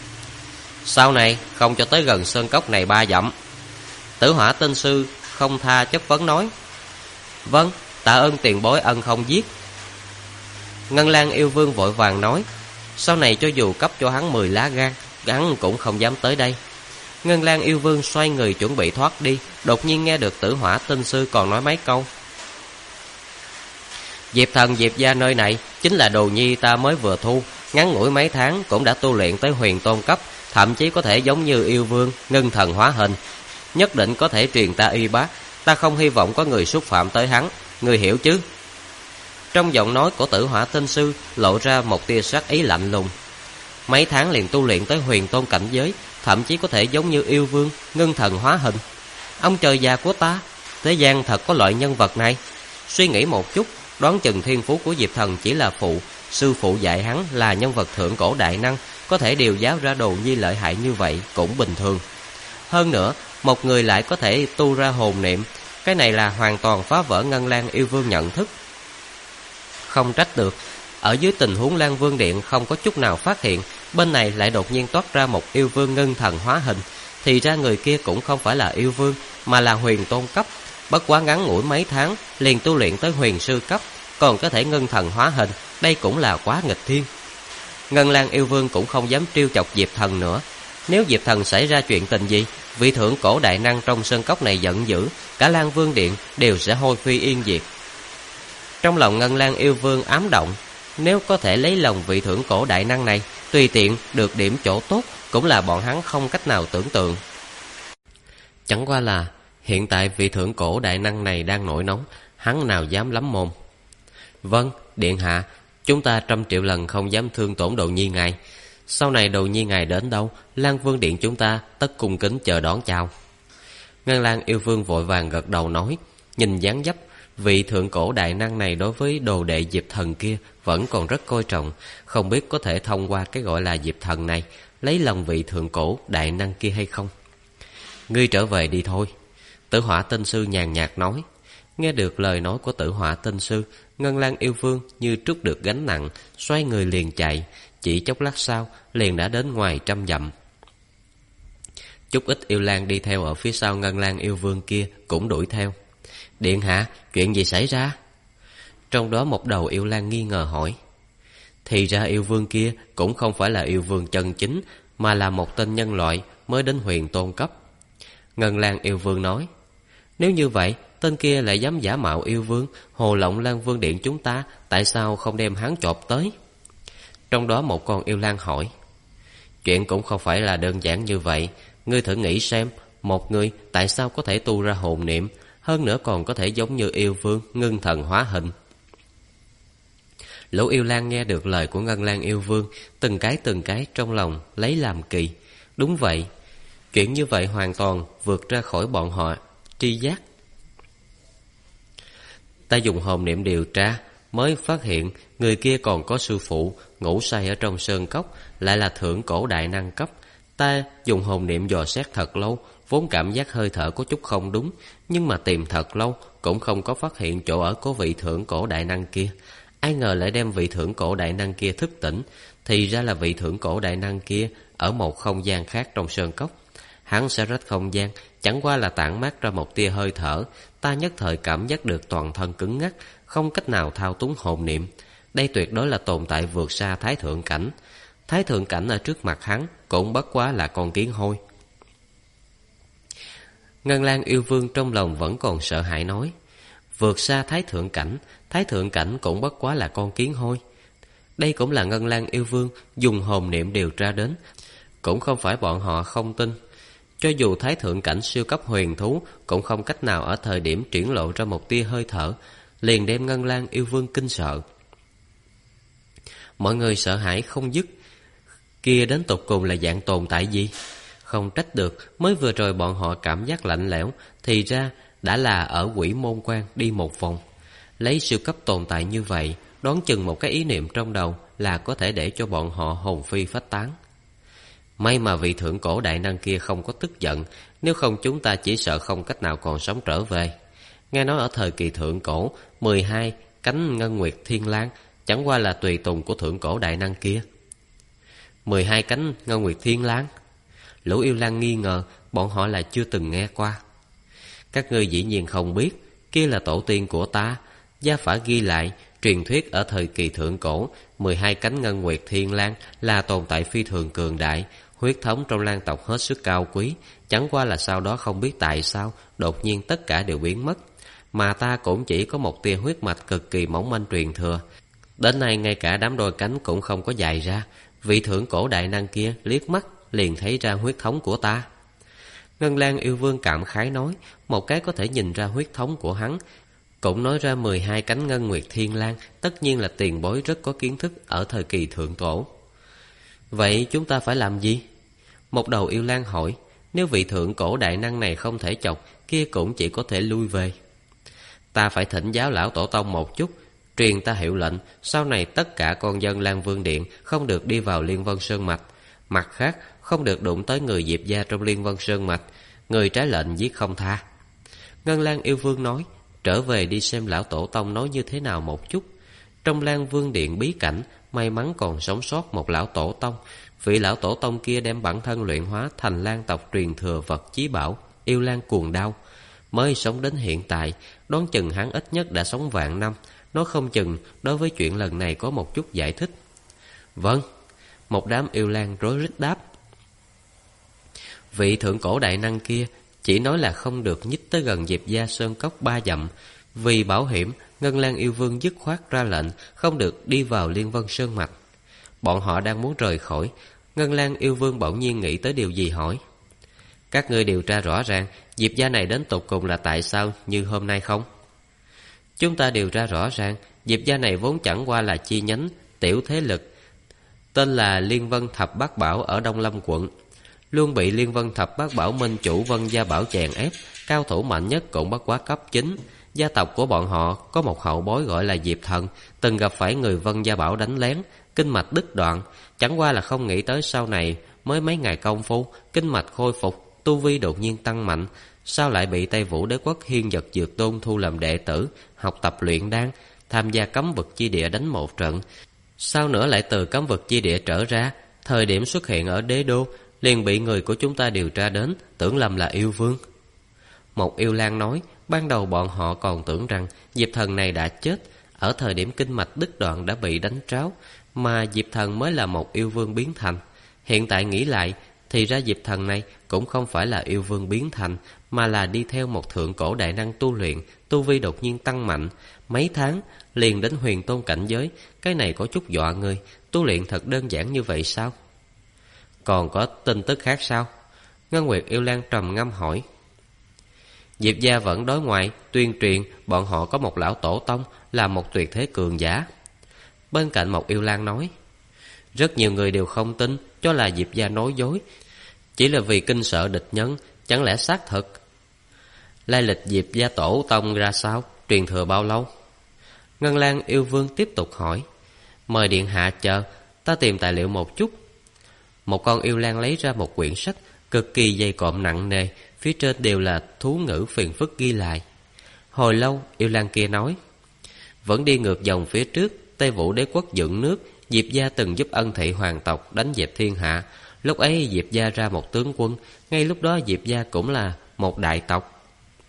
A: Sau này không cho tới gần sơn cốc này 3 dặm. Tử Hỏa Tinh Sư không tha chất vấn nói. Vâng, tạ ơn tiền bối ân không giết. Ngân Lang yêu vương vội vàng nói. Sau này cho dù cấp cho hắn 10 lá gan, hắn cũng không dám tới đây. Ngân Lang yêu vương xoay người chuẩn bị thoát đi, đột nhiên nghe được Tử Hỏa Tinh Sư còn nói mấy câu. Diệp thần Diệp gia nơi này chính là đồ nhi ta mới vừa thu, ngắn ngủi mấy tháng cũng đã tu luyện tới huyền tôn cấp, thậm chí có thể giống như yêu vương ngưng thần hóa hình, nhất định có thể truyền ta y bác. Ta không hy vọng có người xúc phạm tới hắn, người hiểu chứ? Trong giọng nói của Tử Hỏa Tinh Sư lộ ra một tia sát ý lạnh lùng. Mấy tháng liền tu luyện tới huyền tôn cảnh giới, thậm chí có thể giống như yêu vương ngưng thần hóa hình. Ông trời già của ta, thế gian thật có loại nhân vật này. Suy nghĩ một chút, đoán chừng thiên phú của Diệp thần chỉ là phụ, sư phụ dạy hắn là nhân vật thượng cổ đại năng, có thể điều giáo ra đồ nhi lợi hại như vậy cũng bình thường. Hơn nữa, một người lại có thể tu ra hồn niệm, cái này là hoàn toàn phá vỡ Ngân Lang Yêu Vương nhận thức. Không trách được, ở dưới tình huống Lan Vương Điện không có chút nào phát hiện, bên này lại đột nhiên toát ra một yêu vương ngưng thần hóa hình, thì ra người kia cũng không phải là yêu vương, mà là huyền tôn cấp. Bất quá ngắn ngủi mấy tháng liền tu luyện tới huyền sư cấp, còn có thể ngưng thần hóa hình, đây cũng là quá nghịch thiên. Ngân Lang yêu vương cũng không dám trêu chọc Diệp Thần nữa. Nếu Diệp Thần xảy ra chuyện tình gì, vị thượng cổ đại năng trong sơn cốc này giận dữ, cả Lan Vương Điện đều sẽ hôi phi yên diệt. Trong lòng Ngân Lang yêu vương ám động, nếu có thể lấy lòng vị thượng cổ đại năng này, tùy tiện được điểm chỗ tốt cũng là bọn hắn không cách nào tưởng tượng. Chẳng qua là hiện tại vị thượng cổ đại năng này đang nổi nóng, hắn nào dám lắm mồm. Vâng, điện hạ, chúng ta 100 triệu lần không dám thương tổn đồ nhi ngài. Sau này đồ nhi ngài đến đâu, Lan Vương Điện chúng ta tất cung kính chờ đón chào. Ngân Lang yêu vương vội vàng gật đầu nói, nhìn dáng dấp vị thượng cổ đại năng này đối với đồ đệ Diệp Thần kia vẫn còn rất coi trọng, không biết có thể thông qua cái gọi là Diệp Thần này lấy lòng vị thượng cổ đại năng kia hay không. Ngươi trở về đi thôi. Tử Hỏa Tinh Sư nhàn nhạt nói. Nghe được lời nói của Tử Hỏa Tinh Sư, Ngân Lang yêu vương như trút được gánh nặng, xoay người liền chạy, chỉ chốc lát sau liền đã đến ngoài 100 dặm. Chút ít yêu lang đi theo ở phía sau Ngân Lang yêu vương kia cũng đuổi theo. Điện hạ, chuyện gì xảy ra? Trong đó một đầu yêu lang nghi ngờ hỏi. Thì ra yêu vương kia cũng không phải là yêu vương chân chính, mà là một tên nhân loại mới đến huyền tôn cấp. Ngân Lang yêu vương nói, nếu như vậy, tên kia lại dám giả mạo yêu vương, hồ lộng Lan Vương Điện chúng ta, tại sao không đem hắn chộp tới? Trong đó một con yêu lang hỏi, chuyện cũng không phải là đơn giản như vậy. Ngươi thử nghĩ xem, một người tại sao có thể tu ra hồn niệm, hơn nữa còn có thể giống như yêu vương ngưng thần hóa hình. Lũ yêu lang nghe được lời của Ngân Lang yêu vương, từng cái trong lòng lấy làm kỳ. Đúng vậy, chuyện như vậy hoàn toàn vượt ra khỏi bọn họ tri giác. Ta dùng hồn niệm điều tra, mới phát hiện người kia còn có sư phụ ngủ say ở trong sơn cốc, lại là thượng cổ đại năng cấp. Ta dùng hồn niệm dò xét thật lâu, vốn cảm giác hơi thở có chút không đúng, nhưng mà tìm thật lâu cũng không có phát hiện chỗ ở của vị thượng cổ đại năng kia. Ai ngờ lại đem vị thượng cổ đại năng kia thức tỉnh, thì ra là vị thượng cổ đại năng kia ở một không gian khác trong sơn cốc. Hắn sẽ rách không gian, chẳng qua là tản mát ra một tia hơi thở, ta nhất thời cảm giác được toàn thân cứng ngắc, không cách nào thao túng hồn niệm. Đây tuyệt đối là tồn tại vượt xa Thái Thượng Cảnh. Thái Thượng Cảnh ở trước mặt hắn cũng bất quá là con kiến hôi. Ngân Lang yêu vương trong lòng vẫn còn sợ hãi nói, vượt xa Thái Thượng Cảnh cũng bất quá là con kiến hôi. Đây cũng là Ngân Lang yêu vương dùng hồn niệm điều tra đến, cũng không phải bọn họ không tin. Cho dù Thái Thượng Cảnh siêu cấp huyền thú cũng không cách nào ở thời điểm triển lộ ra một tia hơi thở liền đem Ngân Lang yêu vương kinh sợ. Mọi người sợ hãi không dứt. Kia đến tột cùng là dạng tồn tại gì? Không trách được, mới vừa rồi bọn họ cảm giác lạnh lẽo, thì ra đã là ở Quỷ Môn Quan đi một vòng. Lấy siêu cấp tồn tại như vậy, đoán chừng một cái ý niệm trong đầu là có thể để cho bọn họ hồn phi phách tán. May mà vị thượng cổ đại năng kia không có tức giận, nếu không chúng ta chỉ sợ không cách nào còn sống trở về. Nghe nói ở thời kỳ thượng cổ, 12 cánh Ngân Nguyệt Thiên Lang chẳng qua là tùy tùng của thượng cổ đại năng kia. 12 cánh Ngân Nguyệt Thiên Lang? Lũ yêu lang nghi ngờ, bọn họ là chưa từng nghe qua. Các ngươi dĩ nhiên không biết, kia là tổ tiên của ta. Gia phả ghi lại, truyền thuyết ở thời kỳ thượng cổ, 12 cánh Ngân Nguyệt Thiên Lang là tồn tại phi thường cường đại, huyết thống trong lang tộc hết sức cao quý. Chẳng qua là sau đó không biết tại sao đột nhiên tất cả đều biến mất, mà ta cũng chỉ có một tia huyết mạch cực kỳ mỏng manh truyền thừa. Đến nay ngay cả đám đôi cánh cũng không có dài ra. Vị thượng cổ đại năng kia liếc mắt liền thấy ra huyết thống của ta. Ngân Lang yêu vương cảm khái nói, một cái có thể nhìn ra huyết thống của hắn, cũng nói ra 12 cánh Ngân Nguyệt Thiên Lang tất nhiên là tiền bối rất có kiến thức ở thời kỳ thượng cổ. Vậy chúng ta phải làm gì? Một đầu yêu lang hỏi. Nếu vị thượng cổ đại năng này không thể chọc, kia cũng chỉ có thể lui về. Ta phải thỉnh giáo lão tổ tông một chút, truyền ta hiệu lệnh, sau này tất cả con dân Lan Vương Điện không được đi vào Liên Vân Sơn Mạch. Mặt khác, không được đụng tới người Diệp gia trong Liên Vân Sơn Mạch, người trái lệnh giết không tha. Ngân Lang yêu vương nói, trở về đi xem lão tổ tông nói như thế nào một chút. Trong Lan Vương Điện bí cảnh, may mắn còn sống sót một lão tổ tông. Vị lão tổ tông kia đem bản thân luyện hóa thành Lan tộc truyền thừa vật chí bảo, yêu Lan cuồng đao. Mới sống đến hiện tại, đoán chừng hắn ít nhất đã sống vạn năm. Nó không chừng đối với chuyện lần này có một chút giải thích. Vâng, một đám yêu Lan rối rít đáp. Vị thượng cổ đại năng kia chỉ nói là không được nhích tới gần Diệp gia sơn cốc 3 dặm. Vì bảo hiểm, Ngân Lang yêu vương dứt khoát ra lệnh không được đi vào Liên Vân Sơn Mạch. Bọn họ đang muốn rời khỏi, Ngân Lang yêu vương bỗng nhiên nghĩ tới điều gì hỏi. Các ngươi điều tra rõ ràng Diệp gia này đến tột cùng là tại sao như hôm nay không? Chúng ta điều tra rõ ràng Diệp gia này vốn chẳng qua là chi nhánh tiểu thế lực tên là Liên Vân Thập Bát Bảo ở Đông Lâm quận, luôn bị Liên Vân Thập Bát Bảo minh chủ Vân Gia Bảo chèn ép, cao thủ mạnh nhất cũng bất quá cấp 9. Gia tộc của bọn họ có một hậu bối gọi là Diệp Thần, từng gặp phải người Vân Gia Bảo đánh lén, kinh mạch đứt đoạn, chẳng qua là không nghĩ tới sau này mới mấy ngày công phu, kinh mạch khôi phục, tu vi đột nhiên tăng mạnh, sao lại bị Tây Vũ Đế quốc Hiên Vật Dược Tôn thu làm đệ tử, học tập luyện đan, tham gia cấm vực chi địa đánh một trận. Sau nữa lại từ cấm vực chi địa trở ra, thời điểm xuất hiện ở đế đô, liền bị người của chúng ta điều tra đến, tưởng lầm là yêu vương. Một yêu lang nói, ban đầu bọn họ còn tưởng rằng Diệp Thần này đã chết, ở thời điểm kinh mạch đứt đoạn đã bị đánh tráo, mà Diệp Thần mới là một yêu vương biến thành. Hiện tại nghĩ lại, thì ra Diệp Thần này cũng không phải là yêu vương biến thành, mà là đi theo một thượng cổ đại năng tu luyện, tu vi đột nhiên tăng mạnh, mấy tháng liền đến huyền tôn cảnh giới. Cái này có chút dọa người, tu luyện thật đơn giản như vậy sao? Còn có tin tức khác sao? Ngân Nguyệt yêu lang trầm ngâm hỏi. Diệp gia vẫn đối ngoại tuyên truyền bọn họ có một lão tổ tông là một tuyệt thế cường giả. Bên cạnh một yêu lang nói, rất nhiều người đều không tin, cho là Diệp gia nói dối, chỉ là vì kinh sợ địch nhân, chẳng lẽ xác thực? Lai lịch Diệp gia tổ tông ra sao, truyền thừa bao lâu? Ngân Lang yêu vương tiếp tục hỏi. Mời điện hạ chờ, ta tìm tài liệu một chút. Một con yêu lang lấy ra một quyển sách cực kỳ dày cộm nặng nề, phía trên đều là thú ngữ phiền phức ghi lại. Hồi lâu, yêu lang kia nói, vẫn đi ngược dòng phía trước, Tây Vũ Đế quốc dựng nước, Diệp gia từng giúp Ân Thị hoàng tộc đánh dẹp thiên hạ. Lúc ấy Diệp gia ra một tướng quân, ngay lúc đó Diệp gia cũng là một đại tộc.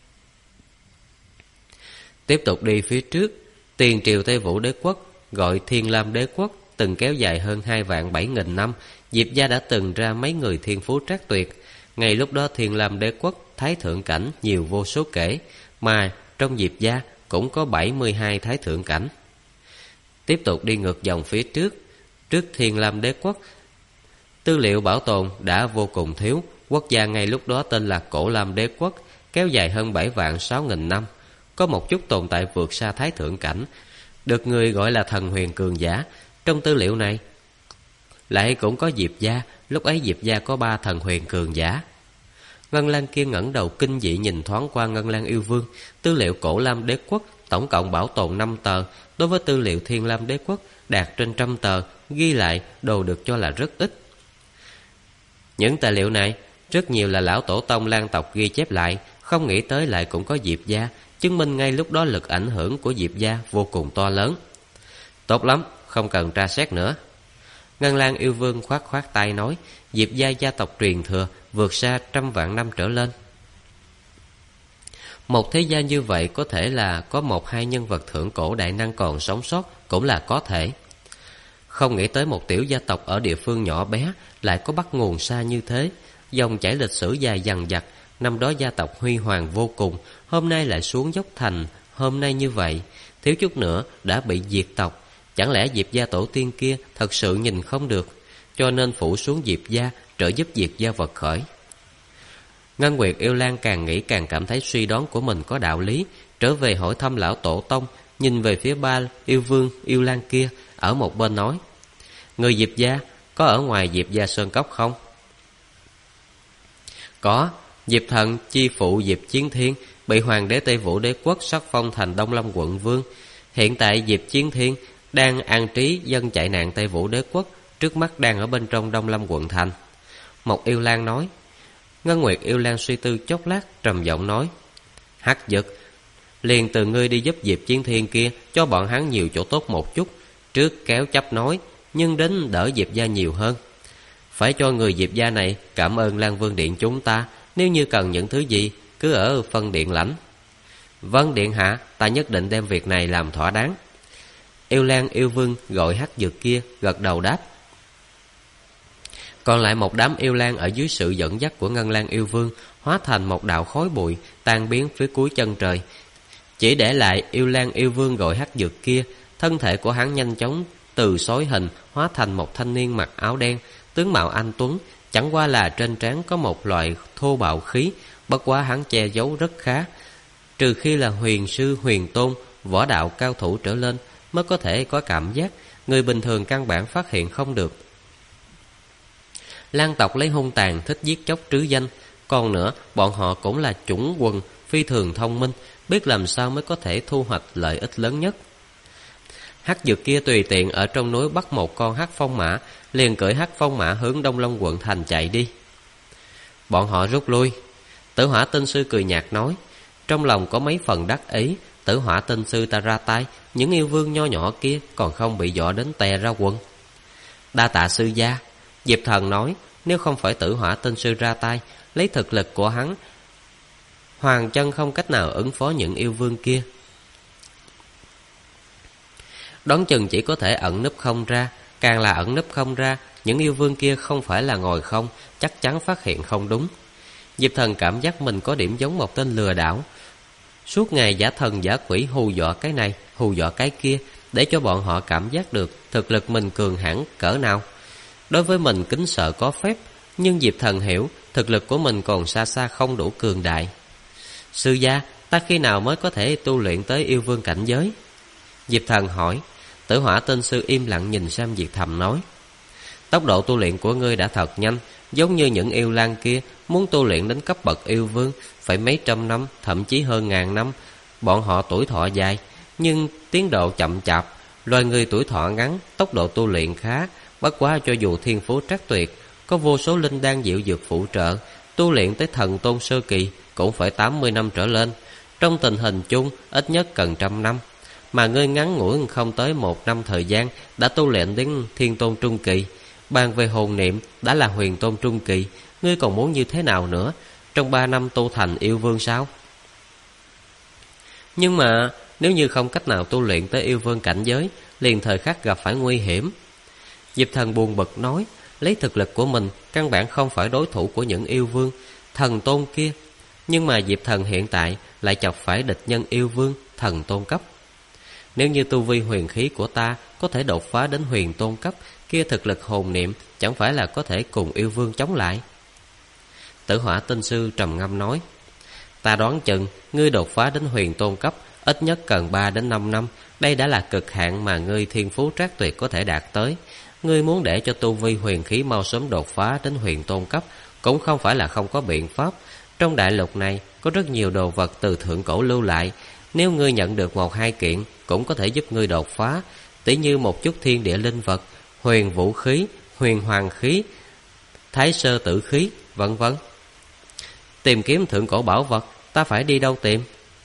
A: Tiếp tục đi phía trước, tiền triều Tây Vũ Đế quốc, gọi Thiên Lam Đế quốc, từng kéo dài hơn 2.700.000 năm. Diệp gia đã từng ra mấy người thiên phú trác tuyệt. Ngay lúc đó Thiên Lam Đế quốc thái thượng cảnh nhiều vô số kể, mà trong Diệp gia cũng có 72 thái thượng cảnh. Tiếp tục đi ngược dòng phía trước, trước Thiên Lam Đế quốc, tư liệu bảo tồn đã vô cùng thiếu. Quốc gia ngay lúc đó tên là Cổ Lam Đế quốc, kéo dài hơn 7.600.000 năm, có một chút tồn tại vượt xa thái thượng cảnh, được người gọi là thần huyền cường giả. Trong tư liệu này lại cũng có Diệp gia, lúc ấy Diệp gia có 3 thần huyền cường giả. Ngân Lang kia ngẩng đầu kinh dị nhìn thoáng qua Ngân Lang yêu vương. Tư liệu Cổ Lam Đế quốc tổng cộng bảo tồn 5 tờ, đối với tư liệu Thiên Lam Đế quốc đạt trên 100 tờ, ghi lại đồ được cho là rất ít. Những tài liệu này rất nhiều là lão tổ tông Lan tộc ghi chép lại, không nghĩ tới lại cũng có Diệp gia, chứng minh ngay lúc đó lực ảnh hưởng của Diệp gia vô cùng to lớn. Tốt lắm, không cần tra xét nữa. Ngân Lang yêu vương khoát khoát tay nói, Diệp gia gia tộc truyền thừa vượt xa 100.000 năm trở lên. Một thế gia như vậy có thể là có 1-2 nhân vật thượng cổ đại năng còn sống sót, cũng là có thể. Không nghĩ tới một tiểu gia tộc ở địa phương nhỏ bé lại có bắt nguồn xa như thế, dòng chảy lịch sử dài dằng dặc. Năm đó gia tộc huy hoàng vô cùng, hôm nay lại xuống dốc thành hôm nay như vậy, thiếu chút nữa đã bị diệt tộc. Chẳng lẽ Diệp gia tổ tiên kia thật sự nhìn không được, cho nên phủ xuống Diệp gia trợ giúp Diệp gia vật khởi? Ngân Nguyệt yêu lang càng nghĩ càng cảm thấy suy đoán của mình có đạo lý, trở về hỏi thăm lão tổ tông, nhìn về phía 3 yêu vương yêu lang kia ở một bên nói, người Diệp gia có ở ngoài Diệp gia sơn cốc không? Có. Diệp Thần chi phụ Diệp Chiến Thiên bị hoàng đế Tây Vũ Đế quốc sắc phong thành Đông Lâm quận vương. Hiện tại Diệp Chiến Thiên đang an trí dân chạy nạn Tây Vũ Đế quốc, trước mắt đang ở bên trong Đông Lâm quận thành. Một yêu lang nói. Ngân Nguyệt yêu lang suy tư chốc lát, trầm giọng nói: Hắc Dực, liền từ ngươi đi giúp Diệp Chiến Thiên kia, cho bọn hắn nhiều chỗ tốt một chút. Trước kéo chấp nói, nhưng đến đỡ Diệp gia nhiều hơn. Phải cho người Diệp gia này cảm ơn Lan Vương Điện chúng ta. Nếu như cần những thứ gì, cứ ở phân điện lãnh. Vâng điện hạ, ta nhất định đem việc này làm thỏa đáng. Yêu lang yêu vương gọi Hắc Dực kia gật đầu đáp. Còn lại một đám yêu lang ở dưới sự dẫn dắt của Ngân Lang yêu vương hóa thành một đạo khói bụi tan biến phía cuối chân trời. Chỉ để lại yêu lang yêu vương gọi Hắc Dực kia. Thân thể của hắn nhanh chóng từ sói hình hóa thành một thanh niên mặc áo đen, tướng mạo anh tuấn, chẳng qua là trên trán có một loại thô bạo khí, bất quá hắn che giấu rất khá. Trừ khi là huyền sư huyền tôn, võ đạo cao thủ trở lên mới có thể có cảm giác, người bình thường căn bản phát hiện không được. Lang tộc lấy hung tàn, thích giết chóc trứ danh. Còn nữa, bọn họ cũng là chủng quần phi thường thông minh, biết làm sao mới có thể thu hoạch lợi ích lớn nhất. Hắc Dực kia tùy tiện ở trong núi bắt một con hắc phong mã, liền cưỡi hắc phong mã hướng Đông Long quận thành chạy đi. Bọn họ rút lui. Tử Hỏa Tinh Sư cười nhạt nói. Trong lòng có mấy phần đắc ý. Tử Hỏa Tinh Sư ta ra tay, những yêu vương nho nhỏ kia còn không bị dọa đến tè ra quần. Đa tạ sư gia. Diệp Thần nói. Nếu không phải Tử Hỏa Tinh Sư ra tay, lấy thực lực của hắn, Hoàng chân không cách nào ứng phó những yêu vương kia. Đoán chừng chỉ có thể ẩn núp không ra. Càng là ẩn núp không ra, những yêu vương kia không phải là ngồi không, chắc chắn phát hiện không đúng. Diệp Thần cảm giác mình có điểm giống một tên lừa đảo. Suốt ngày giả thần giả quỷ hù dọa cái này, hù dọa cái kia, để cho bọn họ cảm giác được thực lực mình cường hãn cỡ nào. Đối với mình kính sợ có phép, nhưng Diệp Thần hiểu thực lực của mình còn xa xa không đủ cường đại. Sư gia, ta khi nào mới có thể tu luyện tới yêu vương cảnh giới? Diệp Thần hỏi. Tử Hỏa Tinh Sư im lặng nhìn xem Diệp Thần nói. Tốc độ tu luyện của ngươi đã thật nhanh, giống như những yêu lang kia, muốn tu luyện đến cấp bậc yêu vương phải mấy trăm năm, thậm chí hơn ngàn năm. Bọn họ tuổi thọ dài, nhưng tiến độ chậm chạp. Loài người tuổi thọ ngắn, tốc độ tu luyện khá. Bất quá cho dù thiên phú trắc tuyệt, có vô số linh đan diệu dược phụ trợ, tu luyện tới thần tôn sơ kỳ cũng phải 80 năm trở lên. Trong tình hình chung, ít nhất cần 100 năm. Mà ngươi ngắn ngủi không tới 1 năm thời gian đã tu luyện đến thiên tôn trung kỳ. Bàn về hồn niệm đã là huyền tôn trung kỳ, ngươi còn muốn như thế nào nữa? Trong 3 năm tu thành yêu vương sao? Nhưng mà nếu như không cách nào tu luyện tới yêu vương cảnh giới, liền thời khắc gặp phải nguy hiểm. Diệp Thần buồn bực nói. Lấy thực lực của mình căn bản không phải đối thủ của những yêu vương thần tôn kia. Nhưng mà Diệp Thần hiện tại lại chọc phải địch nhân yêu vương thần tôn cấp. Nếu như tu vi huyền khí của ta có thể đột phá đến huyền tôn cấp, kia thực lực hồn niệm chẳng phải là có thể cùng yêu vương chống lại? Tử Hỏa Tinh Sư trầm ngâm nói. Ta đoán chừng ngươi đột phá đến huyền tôn cấp ít nhất cần 3 đến 5 năm. Đây đã là cực hạn mà ngươi thiên phú trác tuyệt có thể đạt tới. Ngươi muốn để cho tu vi huyền khí mau sớm đột phá đến huyền tôn cấp cũng không phải là không có biện pháp. Trong đại lục này có rất nhiều đồ vật từ thượng cổ lưu lại. Nếu ngươi nhận được 1-2 kiện cũng có thể giúp ngươi đột phá. Tỉ như một chút thiên địa linh vật, huyền vũ khí, huyền hoàng khí, thái sơ tử khí, vân vân. Tìm kiếm thượng cổ bảo vật, ta phải đi đâu tìm?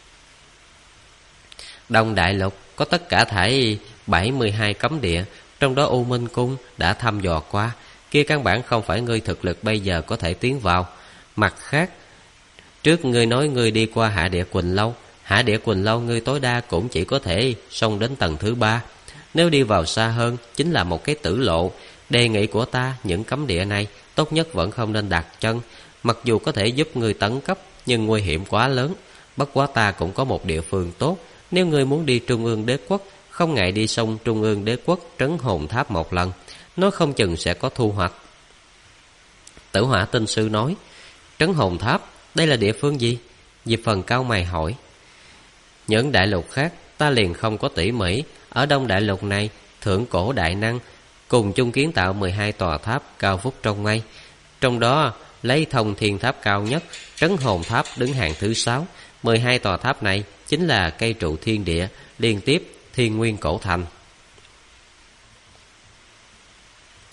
A: Đông đại lục có tất cả thảy 72 cấm địa, trong đó U Minh Cung đã thăm dò qua, kia căn bản không phải ngươi thực lực bây giờ có thể tiến vào. Mặt khác, trước ngươi nói ngươi đi qua Hạ Địa Quỳnh Lâu, Hạ Địa Quỳnh Lâu ngươi tối đa cũng chỉ có thể xông đến tầng thứ 3. Nếu đi vào xa hơn chính là một cái tử lộ. Đề nghị của ta, những cấm địa này tốt nhất vẫn không nên đặt chân. Mặc dù có thể giúp ngươi tấn cấp, nhưng nguy hiểm quá lớn. Bất quá ta cũng có một địa phương tốt. Nếu ngươi muốn đi Trung ương Đế Quốc, không ngại đi sông Trung ương Đế Quốc trấn hồn tháp một lần, nó không chừng sẽ có thu hoạch. Tử Hỏa Tinh Sư nói. Trấn hồn tháp, đây là địa phương gì? Diệp Phần cau mày hỏi. Những đại lục khác ta liền không có tỉ mỉ. Ở Đông đại lục này, thượng cổ đại năng cùng chung kiến tạo 12 tòa tháp cao vút trong mây. Trong đó lấy Thông Thiên Tháp cao nhất, Trấn Hồn Tháp đứng hàng thứ 6. 12 tòa tháp này chính là cây trụ thiên địa liên tiếp thiên nguyên cổ thành.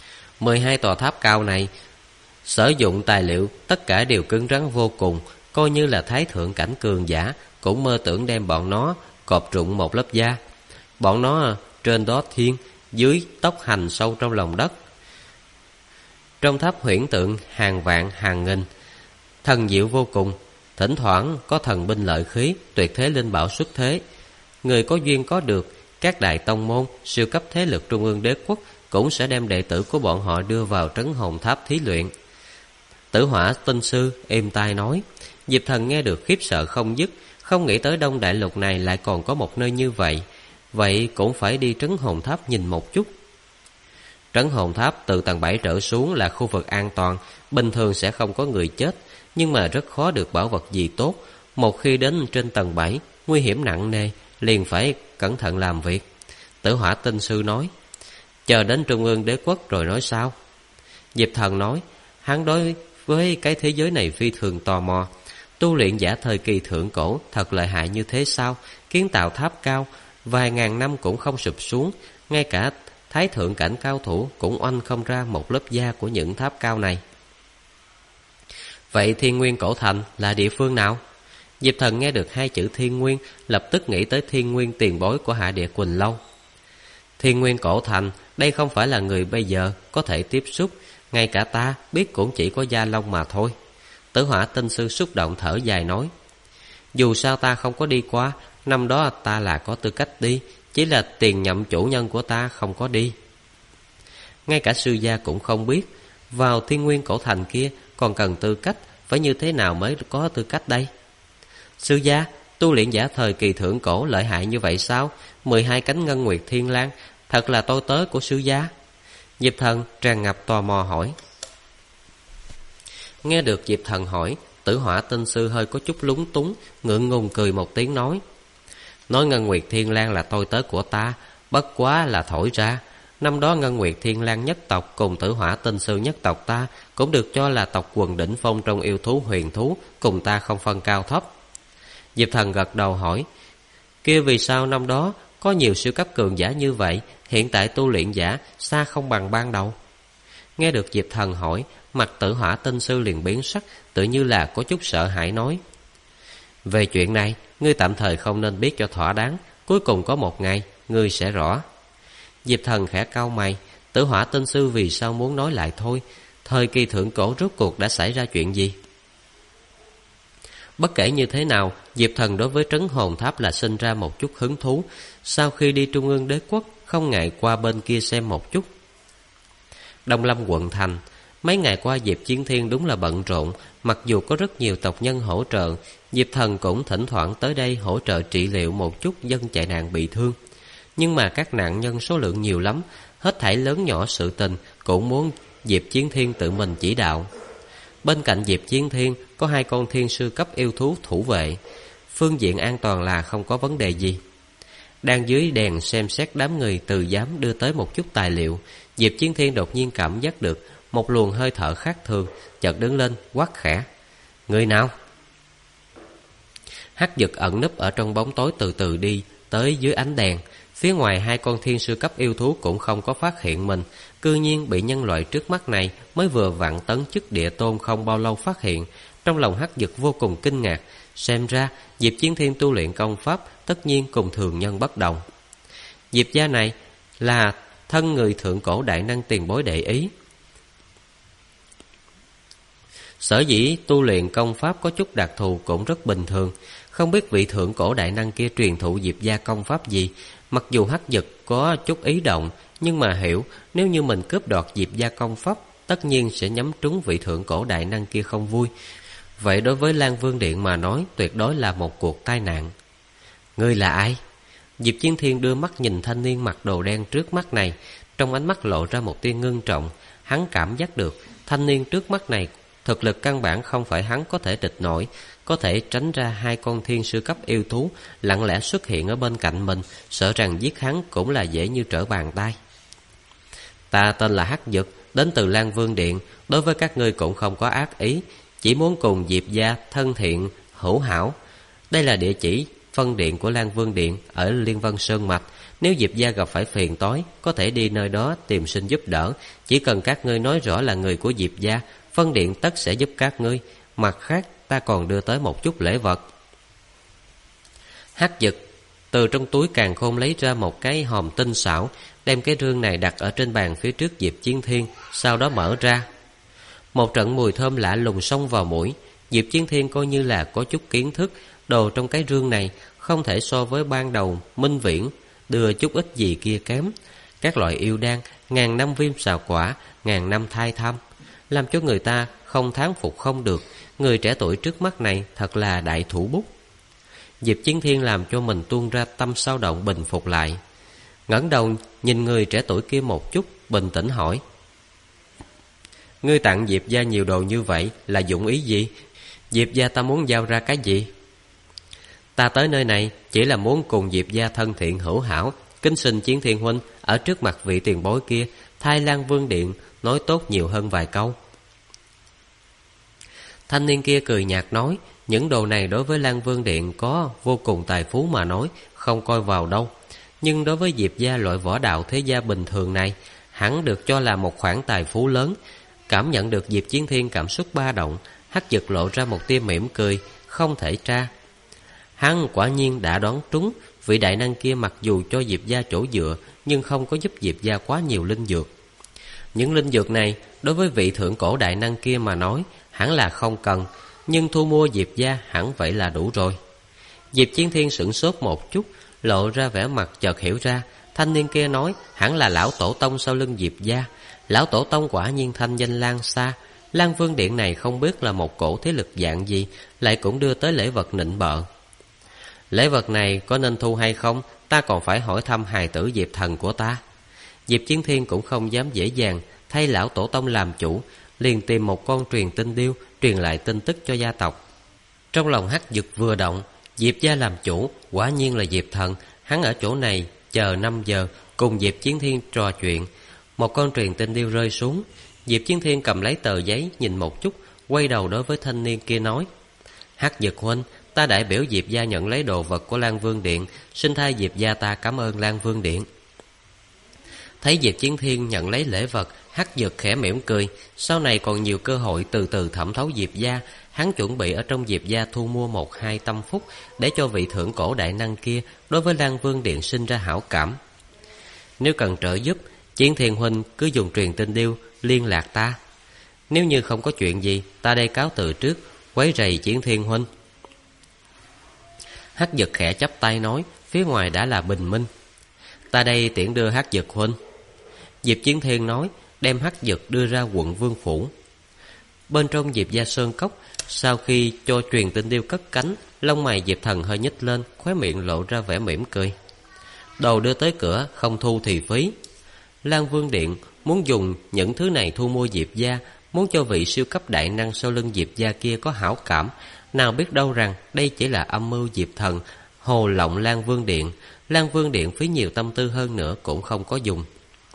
A: 12 tòa tháp cao này sử dụng tài liệu tất cả đều cứng rắn vô cùng, coi như là thái thượng cảnh cường giả cũng mơ tưởng đem bọn nó cọp trụng một lớp da. Bọn nó trên đó thiên, dưới tốc hành sâu trong lòng đất. Trong tháp huyễn tượng hàng vạn hàng nghìn, thần diệu vô cùng, thỉnh thoảng có thần binh lợi khí, tuyệt thế linh bảo xuất thế. Người có duyên có được, các đại tông môn, siêu cấp thế lực trung ương đế quốc cũng sẽ đem đệ tử của bọn họ đưa vào trấn hồn tháp thí luyện. Tử Hỏa Tinh Sư êm tai nói. Diệp Thần nghe được khiếp sợ không dứt, không nghĩ tới Đông Đại Lục này lại còn có một nơi như vậy. Vậy cũng phải đi trấn hồn tháp nhìn một chút. Trấn hồn tháp từ tầng 7 trở xuống là khu vực an toàn, bình thường sẽ không có người chết, nhưng mà rất khó được bảo vật gì tốt. Một khi đến trên tầng 7, nguy hiểm nặng nề, liền phải cẩn thận làm việc. Tử Hỏa Tinh Sư nói. Chờ đến trung ương đế quốc rồi nói sao? Diệp Thần nói. Hắn đối với cái thế giới này phi thường tò mò. Tu luyện giả thời kỳ thượng cổ thật lợi hại như thế sao? Kiến tạo tháp cao vài ngàn năm cũng không sụp xuống, ngay cả thái thượng cảnh cao thủ cũng oanh không ra một lớp da của những tháp cao này. Vậy Thiên Nguyên Cổ Thành là địa phương nào? Diệp Thần nghe được hai chữ Thiên Nguyên, lập tức nghĩ tới Thiên Nguyên tiền bối của Hạ Địa Quỳnh Lâu. Thiên Nguyên Cổ Thành, đây không phải là người bây giờ có thể tiếp xúc, ngay cả ta biết cũng chỉ có Gia Long mà thôi. Tử Hỏa Tinh Sư xúc động thở dài nói. Dù sao ta không có đi qua, năm đó ta là có tư cách đi, chỉ là tiền nhậm chủ nhân của ta không có đi. Ngay cả sư gia cũng không biết, vào Thiên Nguyên Cổ Thành kia còn cần tư cách, phải như thế nào mới có tư cách đây? Sư gia, tu luyện giả thời kỳ thượng cổ lợi hại như vậy sao? 12 cánh ngân nguyệt thiên lang, thật là tôi tớ của sư gia. Diệp Thần tràn ngập tò mò hỏi. Nghe được Diệp Thần hỏi, Tử Hỏa Tinh Sư hơi có chút lúng túng, ngượng ngùng cười một tiếng nói. Nói Ngân Nguyệt Thiên Lang là tôi tớ của ta, bất quá là thổi ra. Năm đó Ngân Nguyệt Thiên Lang nhất tộc cùng Tử Hỏa Tinh Sư nhất tộc ta cũng được cho là tộc quần đỉnh phong trong yêu thú huyền thú, cùng ta không phân cao thấp. Diệp Thần gật đầu hỏi. Kia vì sao năm đó có nhiều siêu cấp cường giả như vậy, hiện tại tu luyện giả xa không bằng ban đầu? Nghe được Diệp Thần hỏi, mặt Tử Hỏa Tinh Sư liền biến sắc, tự như là có chút sợ hãi nói. Về chuyện này, ngươi tạm thời không nên biết cho thỏa đáng, cuối cùng có một ngày, ngươi sẽ rõ. Diệp Thần khẽ cau mày, Tử Hỏa Tinh Sư vì sao muốn nói lại thôi, thời kỳ thượng cổ rốt cuộc đã xảy ra chuyện gì? Bất kể như thế nào, Diệp Thần đối với trấn hồn tháp là sinh ra một chút hứng thú, sau khi đi trung ương đế quốc, không ngại qua bên kia xem một chút. Đông Lâm quận thành, mấy ngày qua Diệp Chiến Thiên đúng là bận rộn, mặc dù có rất nhiều tộc nhân hỗ trợ, Diệp Thần cũng thỉnh thoảng tới đây hỗ trợ trị liệu một chút dân chạy nạn bị thương. Nhưng mà các nạn nhân số lượng nhiều lắm, hết thảy lớn nhỏ sự tình cũng muốn Diệp Chiến Thiên tự mình chỉ đạo. Bên cạnh Diệp Chiến Thiên có 2 con thiên sư cấp yêu thú thủ vệ, phương diện an toàn là không có vấn đề gì. Đang dưới đèn xem xét đám người từ giám đưa tới một chút tài liệu, Diệp Chiến Thiên đột nhiên cảm giác được một luồng hơi thở khác thường, chợt đứng lên quát khẽ. Người nào? Hắc Dực ẩn núp ở trong bóng tối từ từ đi tới dưới ánh đèn. Phía ngoài 2 con thiên sư cấp yêu thú cũng không có phát hiện mình, cư nhiên bị nhân loại trước mắt này mới vừa vặn tấn chức địa tôn không bao lâu phát hiện. Trong lòng Hắc Dực vô cùng kinh ngạc, xem ra Diệp Chiến Thiên tu luyện công pháp tất nhiên cùng thường nhân bất đồng. Diệp gia này là thân người thượng cổ đại năng tiền bối đệ ý. Sở dĩ tu luyện công pháp có chút đặc thù cũng rất bình thường. Không biết vị thượng cổ đại năng kia truyền thụ Diệp gia công pháp gì. Mặc dù Hắc Dực có chút ý động, nhưng mà hiểu nếu như mình cướp đoạt Diệp gia công pháp, tất nhiên sẽ nhắm trúng vị thượng cổ đại năng kia không vui. Vậy đối với Lan Vương Điện mà nói, tuyệt đối là một cuộc tai nạn. Ngươi là ai? Diệp Chiến Thiên đưa mắt nhìn thanh niên mặc đồ đen trước mắt này, trong ánh mắt lộ ra một tia ngưng trọng. Hắn cảm giác được thanh niên trước mắt này thực lực căn bản không phải hắn có thể địch nổi, có thể tránh ra 2 con thiên sư cấp yêu thú lặng lẽ xuất hiện ở bên cạnh mình, sợ rằng giết hắn cũng là dễ như trở bàn tay. Ta tên là Hắc Dực, đến từ Lan Vương Điện, đối với các ngươi cũng không có ác ý, chỉ muốn cùng Diệp gia thân thiện hữu hảo. Đây là địa chỉ phân điện của Lan Vương Điện ở Liên Vân Sơn Mạch, Nếu Diệp gia gặp phải phiền toái, có thể đi nơi đó tìm xin giúp đỡ. Chỉ cần các ngươi nói rõ là người của Diệp gia, phân điện tất sẽ giúp các ngươi. Mặt khác, ta còn đưa tới một chút lễ vật. Hắc Dực từ trong túi càn khôn lấy ra một cái hòm tinh xảo, đem cái rương này đặt ở trên bàn phía trước Diệp Chiến Thiên, sau đó mở ra. Một trận mùi thơm lạ lùng xông vào mũi. Diệp Chiến Thiên coi như là có chút kiến thức, đồ trong cái rương này không thể so với ban đầu Minh Viễn đưa chút ít gì kia kém. Các loại yêu đan, ngàn năm viêm xào quả, ngàn năm thai thăm, làm cho người ta không thán phục không được. Người trẻ tuổi trước mắt này thật là đại thủ bút. Diệp Chiến Thiên làm cho mình tuôn ra tâm sao động, bình phục lại. Ngẩng đầu nhìn người trẻ tuổi kia một chút, bình tĩnh hỏi: ngươi tặng Diệp gia nhiều đồ như vậy là dụng ý gì? Diệp gia ta muốn giao ra cái gì? Ta tới nơi này chỉ là muốn cùng Diệp gia thân thiện hữu hảo, kính xin Chiến Thiên huynh ở trước mặt vị tiền bối kia thay Lan Vương điện nói tốt nhiều hơn vài câu. Thanh niên kia cười nhạt nói: những đồ này đối với Lan Vương điện có vô cùng tài phú mà nói, không coi vào đâu. Nhưng đối với Diệp gia loại võ đạo thế gia bình thường này, hẳn được cho là một khoản tài phú lớn. Cảm nhận được Diệp Chiến Thiên cảm xúc ba động, Hắc Dực lộ ra một tia mỉm cười không thể tra. Hắn quả nhiên đã đoán trúng, vị đại năng kia mặc dù cho Diệp gia chỗ dựa, nhưng không có giúp Diệp gia quá nhiều linh dược. Những linh dược này đối với vị thượng cổ đại năng kia mà nói hẳn là không cần, nhưng thu mua Diệp gia hẳn vậy là đủ rồi. Diệp Chiến Thiên sửng sốt một chút, lộ ra vẻ mặt chợt hiểu ra. Thanh niên kia nói hẳn là lão tổ tông sau lưng Diệp gia. Lão tổ tông quả nhiên thanh danh lan xa. Lan Vương điện này không biết là một cổ thế lực dạng gì, lại cũng đưa tới lễ vật nịnh bợ. Lễ vật này có nên thu hay không, ta còn phải hỏi thăm hài tử Diệp thần của ta. Diệp Chiến Thiên cũng không dám dễ dàng thay lão tổ tông làm chủ, liền tìm một con truyền tinh điêu truyền lại tin tức cho gia tộc. Trong lòng Hắc Dực vừa động, Diệp gia làm chủ quả nhiên là Diệp thần. Hắn ở chỗ này chờ 5 giờ cùng Diệp Chiến Thiên trò chuyện. Một con truyền tinh điêu rơi xuống. Diệp Chiến Thiên cầm lấy tờ giấy nhìn một chút, quay đầu đối với thanh niên kia nói: Hắc Dực huynh, ta đại biểu Diệp gia nhận lấy đồ vật của Lan Vương điện, xin thay Diệp gia ta cảm ơn Lan Vương điện. Thấy Diệp Chiến Thiên nhận lấy lễ vật, Hắc Dực khẽ mỉm cười. Sau này còn nhiều cơ hội từ từ thẩm thấu Diệp gia. Hắn chuẩn bị ở trong Diệp gia thu mua 1-2 tâm phúc, để cho vị thượng cổ đại năng kia đối với Lan Vương điện sinh ra hảo cảm. Nếu cần trợ giúp, Chiến Thiên huynh cứ dùng truyền tinh điêu liên lạc ta. Nếu như không có chuyện gì, ta đây cáo từ trước, quấy rầy Chiến Thiên huynh. Hắc Dực khẽ chắp tay nói, phía ngoài đã là bình minh. Ta đây tiễn đưa Hắc Dực huynh. Diệp Chiến Thiên nói, đem Hắc Dực đưa ra quận Vương phủ. Bên trong Diệp gia sơn cốc, sau khi cho truyền tinh điêu cất cánh, lông mày Diệp thần hơi nhếch lên, khóe miệng lộ ra vẻ mỉm cười. Đồ đưa tới cửa, không thu thì phí. Lan Vương điện muốn dùng những thứ này thu mua Diệp gia, muốn cho vị siêu cấp đại năng sau lưng Diệp gia kia có hảo cảm. Nào biết đâu rằng đây chỉ là âm mưu Diệp thần hồ lộng Lan Vương điện. Lan Vương điện phí nhiều tâm tư hơn nữa cũng không có dùng.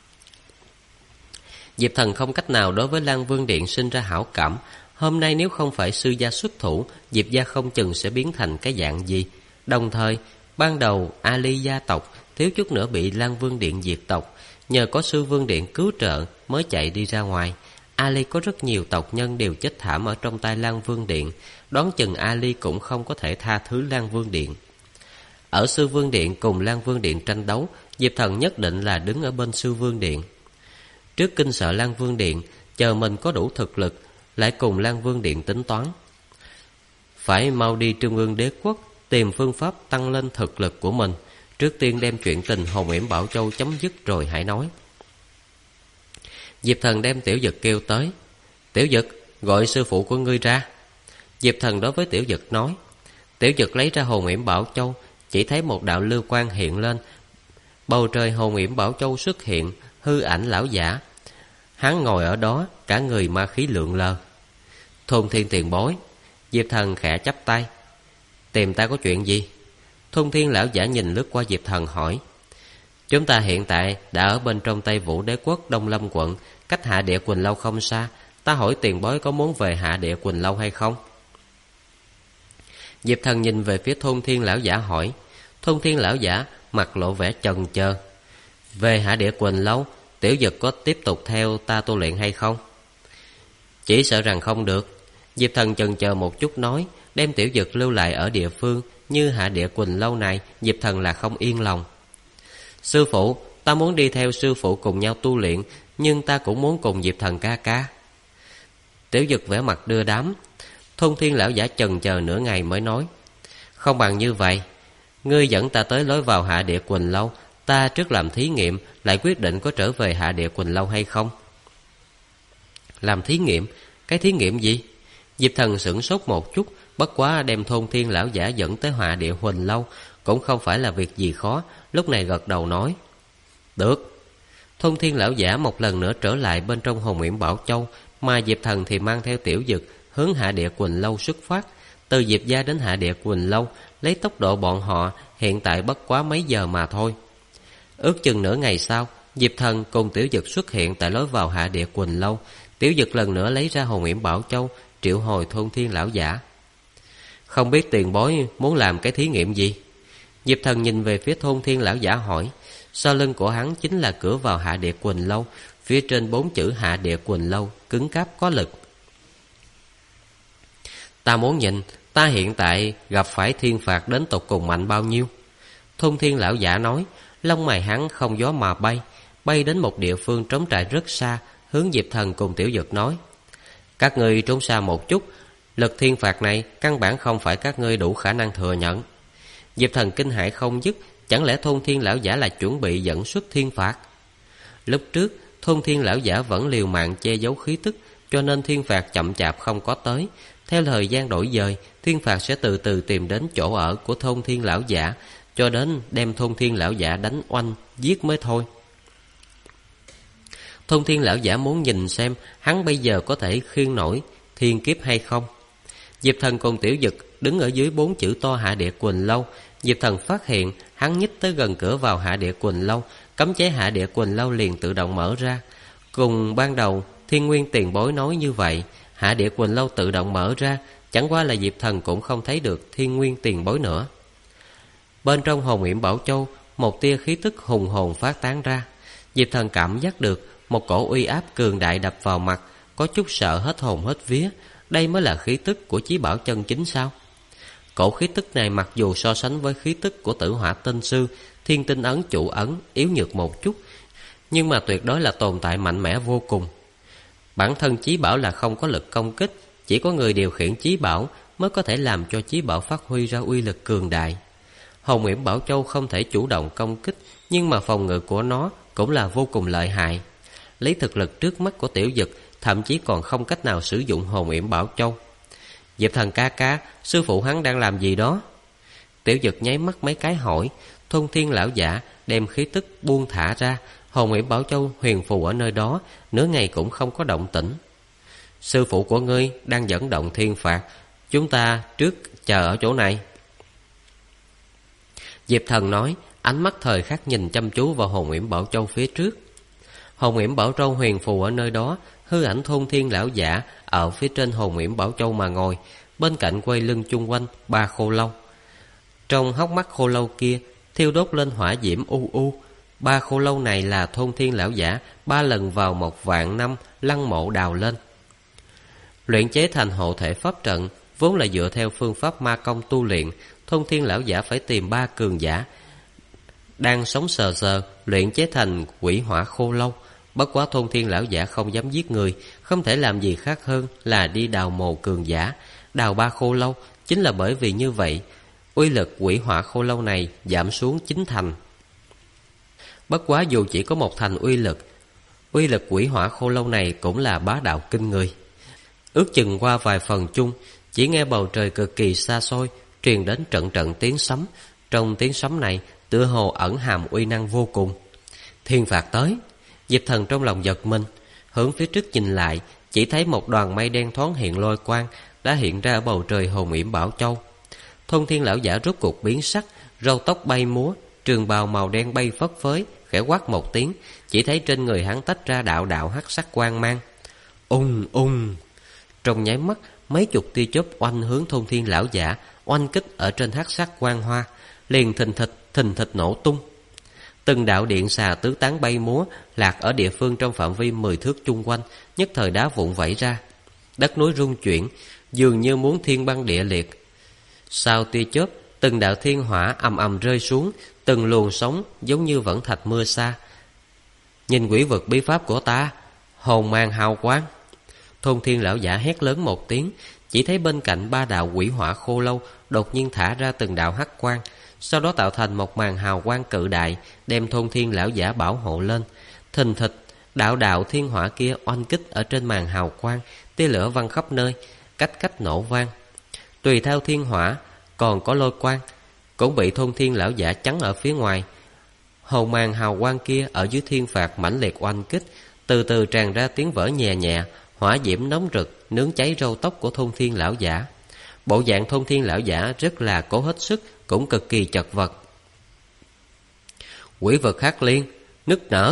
A: Diệp thần không cách nào đối với Lan Vương điện sinh ra hảo cảm. Hôm nay nếu không phải sư gia xuất thủ, Diệp gia không chừng sẽ biến thành cái dạng gì. Đồng thời, ban đầu Ali gia tộc thiếu chút nữa bị Lan Vương điện diệt tộc, nhờ có sư Vương điện cứu trợ mới chạy đi ra ngoài. Ali có rất nhiều tộc nhân đều chết thảm ở trong tay Lan Vương điện, đoán chừng Ali cũng không có thể tha thứ Lan Vương điện. Ở sư Vương điện cùng Lan Vương điện tranh đấu, Diệp thần nhất định là đứng ở bên sư Vương điện. Trước kinh sợ Lan Vương điện, chờ mình có đủ thực lực lại cùng Lan Vương điện tính toán. Phải mau đi Trung ương đế quốc tìm phương pháp tăng lên thực lực của mình. Trước tiên đem chuyện tình Hồng Yểm Bảo Châu chấm dứt rồi hãy nói. Diệp thần đem Tiểu Dực kêu tới. Tiểu Dực, gọi sư phụ của ngươi ra. Diệp thần đối với Tiểu Dực nói. Tiểu Dực lấy ra Hồng Yểm Bảo Châu, chỉ thấy một đạo lưu quang hiện lên. Bầu trời Hồng Yểm Bảo Châu xuất hiện, hư ảnh lão giả. Hắn ngồi ở đó, cả người ma khí lượn lờ. Thôn Thiên tiền bối. Diệp thần khẽ chắp tay. Tìm ta có chuyện gì? Thôn Thiên lão giả nhìn lướt qua Diệp thần hỏi. Chúng ta hiện tại đã ở bên trong Tây Vũ đế quốc Đông Lâm quận, cách Hạ Địa Quỳnh Lâu không xa. Ta hỏi tiền bối có muốn về Hạ Địa Quỳnh Lâu hay không? Diệp thần nhìn về phía Thôn Thiên lão giả hỏi. Thôn Thiên lão giả mặt lộ vẻ chần chờ. Về Hạ Địa Quỳnh Lâu, Tiểu Dực có tiếp tục theo ta tu luyện hay không? Chỉ sợ rằng không được. Diệp Thần chần chờ một chút nói, đem Tiểu Dực lưu lại ở địa phương như Hạ Địa Quỳnh Lâu này, Diệp Thần là không yên lòng. Sư phụ, ta muốn đi theo sư phụ cùng nhau tu luyện, nhưng ta cũng muốn cùng Diệp Thần ca ca. Tiểu Dực vẻ mặt đưa đám. Thôn Thiên lão giả chần chờ nửa ngày mới nói, không bằng như vậy, ngươi dẫn ta tới lối vào Hạ Địa Quỳnh Lâu, ta trước làm thí nghiệm, lại quyết định có trở về Hạ Địa Quỳnh Lâu hay không. Làm thí nghiệm? Cái thí nghiệm gì? Diệp Thần sửng sốt một chút, bất quá đem Thôn Thiên lão giả dẫn tới Hạ Địa Quỳnh Lâu cũng không phải là việc gì khó, lúc này gật đầu nói, được. Thôn Thiên lão giả một lần nữa trở lại bên trong Hồn Yểm Bảo Châu, mà Diệp Thần thì mang theo Tiểu Dực hướng Hạ Địa Quỳnh Lâu xuất phát. Từ Diệp gia đến Hạ Địa Quỳnh Lâu, lấy tốc độ bọn họ hiện tại bất quá mấy giờ mà thôi. Ước chừng nửa ngày sau, Diệp Thần cùng Tiểu Dực xuất hiện tại lối vào Hạ Địa Quỳnh Lâu. Tiểu Dực lần nữa lấy ra Hồn Yểm Bảo Châu, triệu hồi Thôn Thiên lão giả. Không biết tiền bối muốn làm cái thí nghiệm gì? Diệp Thần nhìn về phía Thôn Thiên lão giả hỏi. Sau lưng của hắn chính là cửa vào Hạ Địa Quỳnh Lâu, phía trên 4 chữ Hạ Địa Quỳnh Lâu, cứng cáp có lực. Ta muốn nhìn, ta hiện tại gặp phải thiên phạt đến tột cùng mạnh bao nhiêu? Thôn Thiên lão giả nói, lông mày hắn không gió mà bay, bay đến một địa phương trống trải rất xa, hướng Diệp Thần cùng Tiểu Dực nói, các ngươi trốn xa một chút, lực thiên phạt này căn bản không phải các ngươi đủ khả năng thừa nhận. Diệp Thần kinh hãi không dứt, chẳng lẽ Thôn Thiên lão giả là chuẩn bị dẫn xuất thiên phạt? Lúc trước Thôn Thiên lão giả vẫn liều mạng che giấu khí tức, cho nên thiên phạt chậm chạp không có tới. Theo thời gian đổi dời, thiên phạt sẽ từ từ tìm đến chỗ ở của Thôn Thiên lão giả, cho đến đem Thôn Thiên lão giả đánh oanh giết mới thôi. Thôn Thiên lão giả muốn nhìn xem hắn bây giờ có thể khiêng nổi thiên kiếp hay không. Diệp Thần cùng Tiểu Dực đứng ở dưới 4 chữ to Hạ Địa Quỳnh Lâu. Diệp Thần phát hiện hắn nhích tới gần cửa vào Hạ Địa Quỳnh Lâu, cấm chế Hạ Địa Quỳnh Lâu liền tự động mở ra. Cùng ban đầu Thiên Nguyên tiền bối nói như vậy, Hạ Địa Quỳnh Lâu tự động mở ra, chẳng qua là Diệp Thần cũng không thấy được Thiên Nguyên tiền bối nữa. Bên trong Hồn Yểm Bảo Châu, một tia khí tức hùng hồn phát tán ra. Diệp Thần cảm giác được một cổ uy áp cường đại đập vào mặt, có chút sợ hết hồn hết vía. Đây mới là khí tức của chí bảo chân chính sao? Cổ khí tức này mặc dù so sánh với khí tức của Tử Hỏa Tinh Sư, Thiên Tinh Ấn chủ ấn yếu nhược một chút, nhưng mà tuyệt đối là tồn tại mạnh mẽ vô cùng. Bản thân chí bảo là không có lực công kích, chỉ có người điều khiển chí bảo mới có thể làm cho chí bảo phát huy ra uy lực cường đại. Hồn Yểm Bảo Châu không thể chủ động công kích, nhưng mà phòng ngự của nó cũng là vô cùng lợi hại. Lấy thực lực trước mắt của Tiểu Dực, thậm chí còn không cách nào sử dụng Hồn Yểm Bảo Châu. Diệp Thần ca ca, sư phụ hắn đang làm gì đó? Tiểu Dực nháy mắt mấy cái hỏi. Thôn Thiên lão giả đem khí tức buông thả ra, Hồn Yểm Bảo Châu huyền phù ở nơi đó, nửa ngày cũng không có động tĩnh. Sư phụ của ngươi đang dẫn động thiên phạt, chúng ta trước chờ ở chỗ này. Diệp Thần nói, ánh mắt thời khắc nhìn chăm chú vào Hồn Yểm Bảo Châu phía trước. Hồn Yểm Bảo Châu huyền phù ở nơi đó, hư ảnh Thôn Thiên lão giả ở phía trên Hồn Yểm Bảo Châu mà ngồi, bên cạnh quay lưng chung quanh 3 khô lâu. Trong hốc mắt khô lâu kia thiêu đốt lên hỏa diễm u u. 3 khô lâu này là Thôn Thiên lão giả 3 lần vào 1.000 năm lăng mộ đào lên. Luyện chế thành hộ thể pháp trận vốn là dựa theo phương pháp ma công tu luyện. Thôn Thiên lão giả phải tìm 3 cường giả đang sống sờ sờ luyện chế thành quỷ hỏa khô lâu. Bất quá Thôn Thiên lão giả không dám giết người, không thể làm gì khác hơn là đi đào mồ cường giả, đào 3 khô lâu. Chính là bởi vì như vậy, uy lực quỷ hỏa khô lâu này giảm xuống 9 thành. Bất quá dù chỉ có 1 thành uy lực quỷ hỏa khô lâu này cũng là bá đạo kinh người. Ước chừng qua vài phần chung, chỉ nghe bầu trời cực kỳ xa xôi truyền đến trận trận tiếng sấm. Trong tiếng sấm này tựa hồ ẩn hàm uy năng vô cùng. Thiên phạt tới. Diệp Thần trong lòng giật mình, hướng phía trước nhìn lại, chỉ thấy một đoàn mây đen thoáng hiện lôi quang đã hiện ra ở bầu trời Hồn Yểm Bảo Châu. Thôn Thiên lão giả rốt cuộc biến sắc, râu tóc bay múa, trường bào màu đen bay phất phới, khẽ quát một tiếng, chỉ thấy trên người hắn tách ra đạo đạo hắc sắc quang mang. Ung ung. Trong nháy mắt, mấy chục tia chớp oanh hướng Thôn Thiên lão giả, oanh kích ở trên hắc sắc quang hoa. liền thình thịch nổ tung. Từng đạo điện xà tứ tán bay múa, lạc ở địa phương trong phạm vi 10 thước chung quanh, nhất thời đá vụn vẩy ra. Đất núi rung chuyển, dường như muốn thiên băng địa liệt. Sau tia chớp, từng đạo thiên hỏa ầm ầm rơi xuống, từng luồng sóng giống như vẫn thạch mưa xa. Nhìn quỷ vực bí pháp của ta, hồn mang hào quang. Thôn Thiên lão giả hét lớn một tiếng, chỉ thấy bên cạnh 3 đạo quỷ hỏa khô lâu đột nhiên thả ra từng đạo hắc quang, sau đó tạo thành một màn hào quang cự đại, đem Thôn Thiên lão giả bảo hộ lên. Thình thịch, đạo đạo thiên hỏa kia oanh kích ở trên màn hào quang, tia lửa văng khắp nơi, cách cách nổ vang. Tùy theo thiên hỏa, còn có lôi quang cũng bị Thôn Thiên lão giả chắn ở phía ngoài. Hồn màn hào quang kia ở dưới thiên phạt mãnh liệt oanh kích, từ từ tràn ra tiếng vỡ nhẹ nhẹ, hỏa diễm nóng rực nướng cháy râu tóc của Thôn Thiên lão giả. Bộ dạng Thôn Thiên lão giả rất là cố hết sức, cũng cực kỳ chật vật. Quỷ vực Hắc Liên nức nở.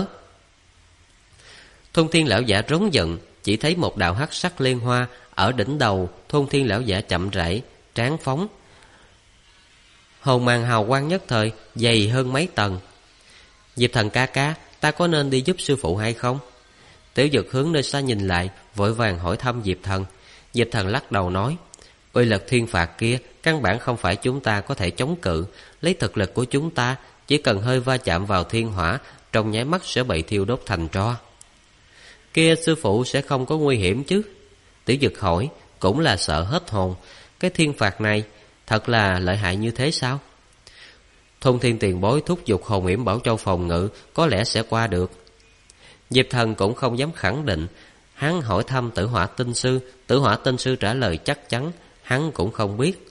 A: Thôn Thiên lão giả rống giận, chỉ thấy một đạo hắc sắc liên hoa ở đỉnh đầu Thôn Thiên lão giả chậm rãi tráng phóng. Hồn màn hào quang nhất thời dày hơn mấy tầng. Diệp Thần ca ca, ta có nên đi giúp sư phụ hay không? Tiểu Dực hướng nơi xa nhìn lại, vội vàng hỏi thăm Diệp Thần. Diệp Thần lắc đầu nói, uy lực thiên phạt kia căn bản không phải chúng ta có thể chống cự. Lấy thực lực của chúng ta, chỉ cần hơi va chạm vào thiên hỏa, trong nháy mắt sẽ bị thiêu đốt thành tro. Kia sư phụ sẽ không có nguy hiểm chứ? Tiểu Dực hỏi, cũng là sợ hết hồn. Cái thiên phạt này thật là lợi hại như thế sao? Thôn Thiên tiền bối thúc giục Hồn Yểm Bảo Châu phòng ngự, có lẽ sẽ qua được. Diệp Thần cũng không dám khẳng định. Hắn hỏi thăm Tử Hỏa Tinh Sư, Tử Hỏa Tinh Sư trả lời chắc chắn, hắn cũng không biết.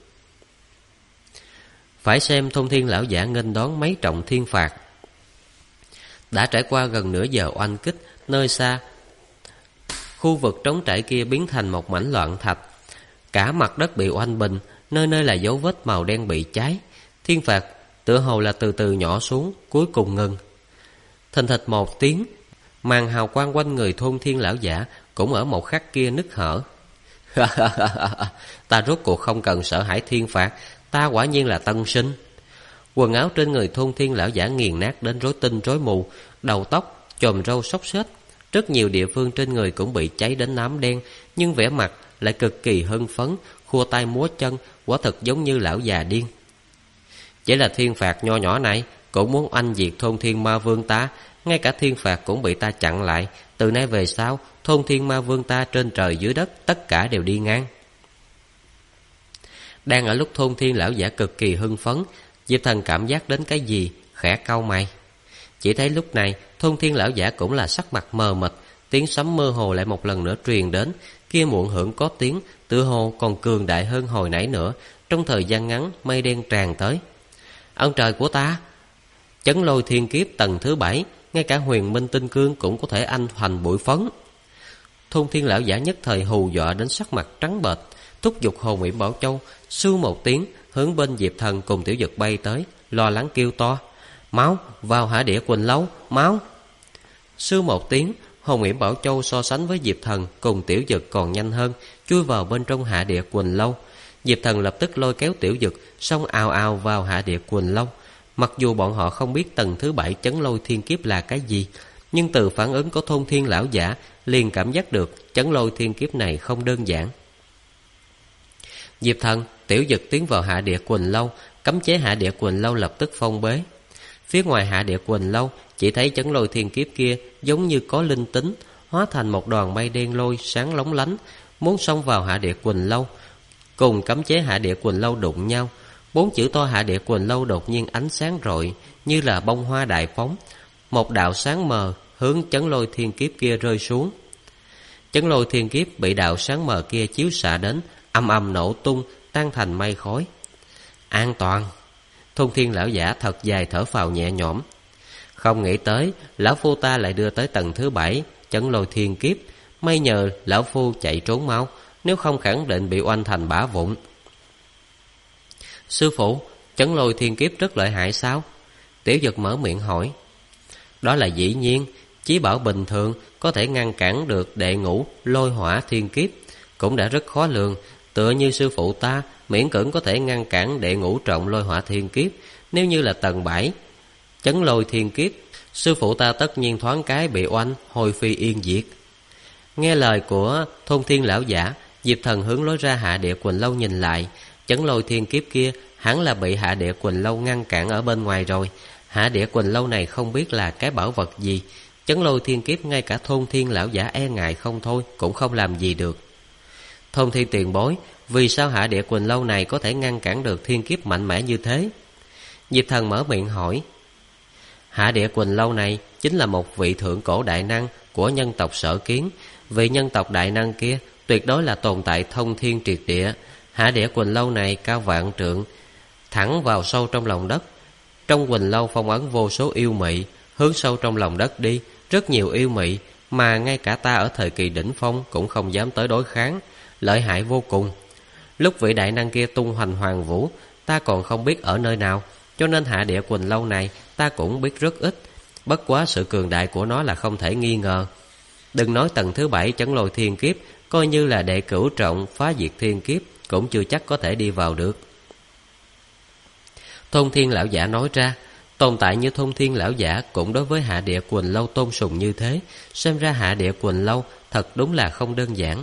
A: Phải xem Thôn Thiên lão giả nghênh đón mấy trọng thiên phạt. Đã trải qua gần nửa giờ oanh kích, nơi xa khu vực trống trải kia biến thành một mảnh loạn thạch. Cả mặt đất bị oanh bình, nơi nơi là dấu vết màu đen bị cháy. Thiên phạt tựa hồ là từ từ nhỏ xuống, cuối cùng ngừng. Thình thịch một tiếng, màn hào quang quanh người Thôn Thiên lão giả cũng ở một khắc kia nứt hở. Ta rốt cuộc không cần sợ hãi thiên phạt, ta quả nhiên là tân sinh. Quần áo trên người Thôn Thiên lão giả nghiền nát đến rối tinh rối mù, đầu tóc, chòm râu xốc xếch, rất nhiều địa phương trên người cũng bị cháy đến nám đen, nhưng vẻ mặt lại cực kỳ hưng phấn, khua tay múa chân, quả thực giống như lão già điên. Chỉ là thiên phạt nho nhỏ này cũng muốn oanh diệt Thôn Thiên Ma Vương ta, ngay cả thiên phạt cũng bị ta chặn lại. Từ nay về sau, Thôn Thiên Ma Vương ta trên trời dưới đất tất cả đều đi ngang. Đang ở lúc Thôn Thiên lão giả cực kỳ hưng phấn, Diệp Thần cảm giác đến cái gì, khẽ cau mày. Chỉ thấy lúc này Thôn Thiên lão giả cũng là sắc mặt mờ mịt, tiếng sấm mơ hồ lại một lần nữa truyền đến. Kia muộn hưởng có tiếng, tựa hồ còn cường đại hơn hồi nãy nữa. Trong thời gian ngắn, mây đen tràn tới. Ông trời của ta! Chấn Lôi Thiên Kiếp tầng thứ 7, ngay cả Huyền Minh Tinh Cương cũng có thể anh thành bụi phấn. Thôn Thiên lão giả nhất thời hù dọa đến sắc mặt trắng bệch, thúc giục Hồn Yểm Bảo Châu, sưu một tiếng hướng bên Diệp Thần cùng Tiểu Dực bay tới, lo lắng kêu to, máu, vào Hạ Địa Quỳnh Lâu, máu. Sưu một tiếng, Hồn Yểm Bảo Châu so sánh với Diệp Thần cùng Tiểu Dực còn nhanh hơn, chui vào bên trong Hạ Địa Quỳnh Lâu. Diệp Thần lập tức lôi kéo Tiểu Dực, xông ào ào vào Hạ Địa Quỳnh Lâu. Mặc dù bọn họ không biết tầng thứ 7 Chấn Lôi Thiên Kiếp là cái gì, nhưng từ phản ứng của Thôn Thiên lão giả liền cảm giác được Chấn Lôi Thiên Kiếp này không đơn giản. Diệp Thần, Tiểu Dực tiến vào Hạ Địa Quỳnh Lâu, cấm chế Hạ Địa Quỳnh Lâu lập tức phong bế. Phía ngoài Hạ Địa Quỳnh Lâu, chỉ thấy Chấn Lôi Thiên Kiếp kia giống như có linh tính, hóa thành một đoàn mây đen lôi sáng lóng lánh, muốn xông vào Hạ Địa Quỳnh Lâu. Cùng cấm chế Hạ Địa Quỳnh Lâu đụng nhau, 4 chữ to Hạ Địa Quỳnh Lâu đột nhiên ánh sáng rọi, như là bông hoa đại phóng. Một đạo sáng mờ hướng Chấn Lôi Thiên Kiếp kia rơi xuống. Chấn Lôi Thiên Kiếp bị đạo sáng mờ kia chiếu xạ đến, ầm ầm nổ tung, tan thành mây khói. An toàn. Thôn Thiên lão giả thật dài thở phào nhẹ nhõm. Không nghĩ tới lão phu ta lại đưa tới tầng thứ 7 Chấn Lôi Thiên Kiếp, may nhờ lão phu chạy trốn mau, nếu không khẳng định bị oanh thành bã vụn. Sư phụ, Chấn Lôi Thiên Kiếp rất lợi hại sao? Tiểu Dực mở miệng hỏi. Đó là dĩ nhiên, chí bảo bình thường có thể ngăn cản được đệ ngũ Lôi Hỏa Thiên Kiếp cũng đã rất khó lường. Tựa như sư phụ ta miễn cưỡng có thể ngăn cản đệ ngũ trọng Lôi Hỏa Thiên Kiếp, Nếu như là tầng 7 chấn lôi thiên kiếp, sư phụ ta tất nhiên thoáng cái bị oanh, hồi phi yên diệt. Nghe lời của Thôn Thiên lão giả, Diệp Thần hướng lối ra Hạ Địa Quỳnh Lâu nhìn lại. Chấn lôi thiên kiếp kia hẳn là bị Hạ Địa Quỳnh Lâu ngăn cản ở bên ngoài rồi. Hạ Địa Quỳnh Lâu này không biết là cái bảo vật gì, chấn lôi thiên kiếp ngay cả Thôn Thiên lão giả e ngại không thôi cũng không làm gì được. Thôn Thiên tiền bối, vì sao Hạ Địa Quỳnh Lâu này có thể ngăn cản được thiên kiếp mạnh mẽ như thế? Diệp Thần mở miệng hỏi. Hạ Địa Quỳnh Lâu này chính là một vị thượng cổ đại năng của nhân tộc Sở Kiến. Vị nhân tộc đại năng kia tuyệt đối là tồn tại thông thiên triệt địa. Hạ Địa Quỳnh Lâu này cao vạn trượng, thẳng vào sâu trong lòng đất. Trong Quỳnh Lâu phong ấn vô số yêu mị, hướng sâu trong lòng đất đi, rất nhiều yêu mị mà ngay cả ta ở thời kỳ đỉnh phong cũng không dám tới đối kháng, lợi hại vô cùng. Lúc vị đại năng kia tung hoành hoàng vũ, ta còn không biết ở nơi nào, cho nên Hạ Địa Quỳnh Lâu này ta cũng biết rất ít. Bất quá sự cường đại của nó là không thể nghi ngờ. Đừng nói tầng thứ 7 chấn lôi thiên kiếp, coi như là đệ cửu trọng phá diệt thiên kiếp cũng chưa chắc có thể đi vào được. Thôn Thiên lão giả nói ra. Tồn tại như Thôn Thiên lão giả cũng đối với Hạ Địa Quỳnh Lâu tôn sùng như thế, xem ra Hạ Địa Quỳnh Lâu thật đúng là không đơn giản.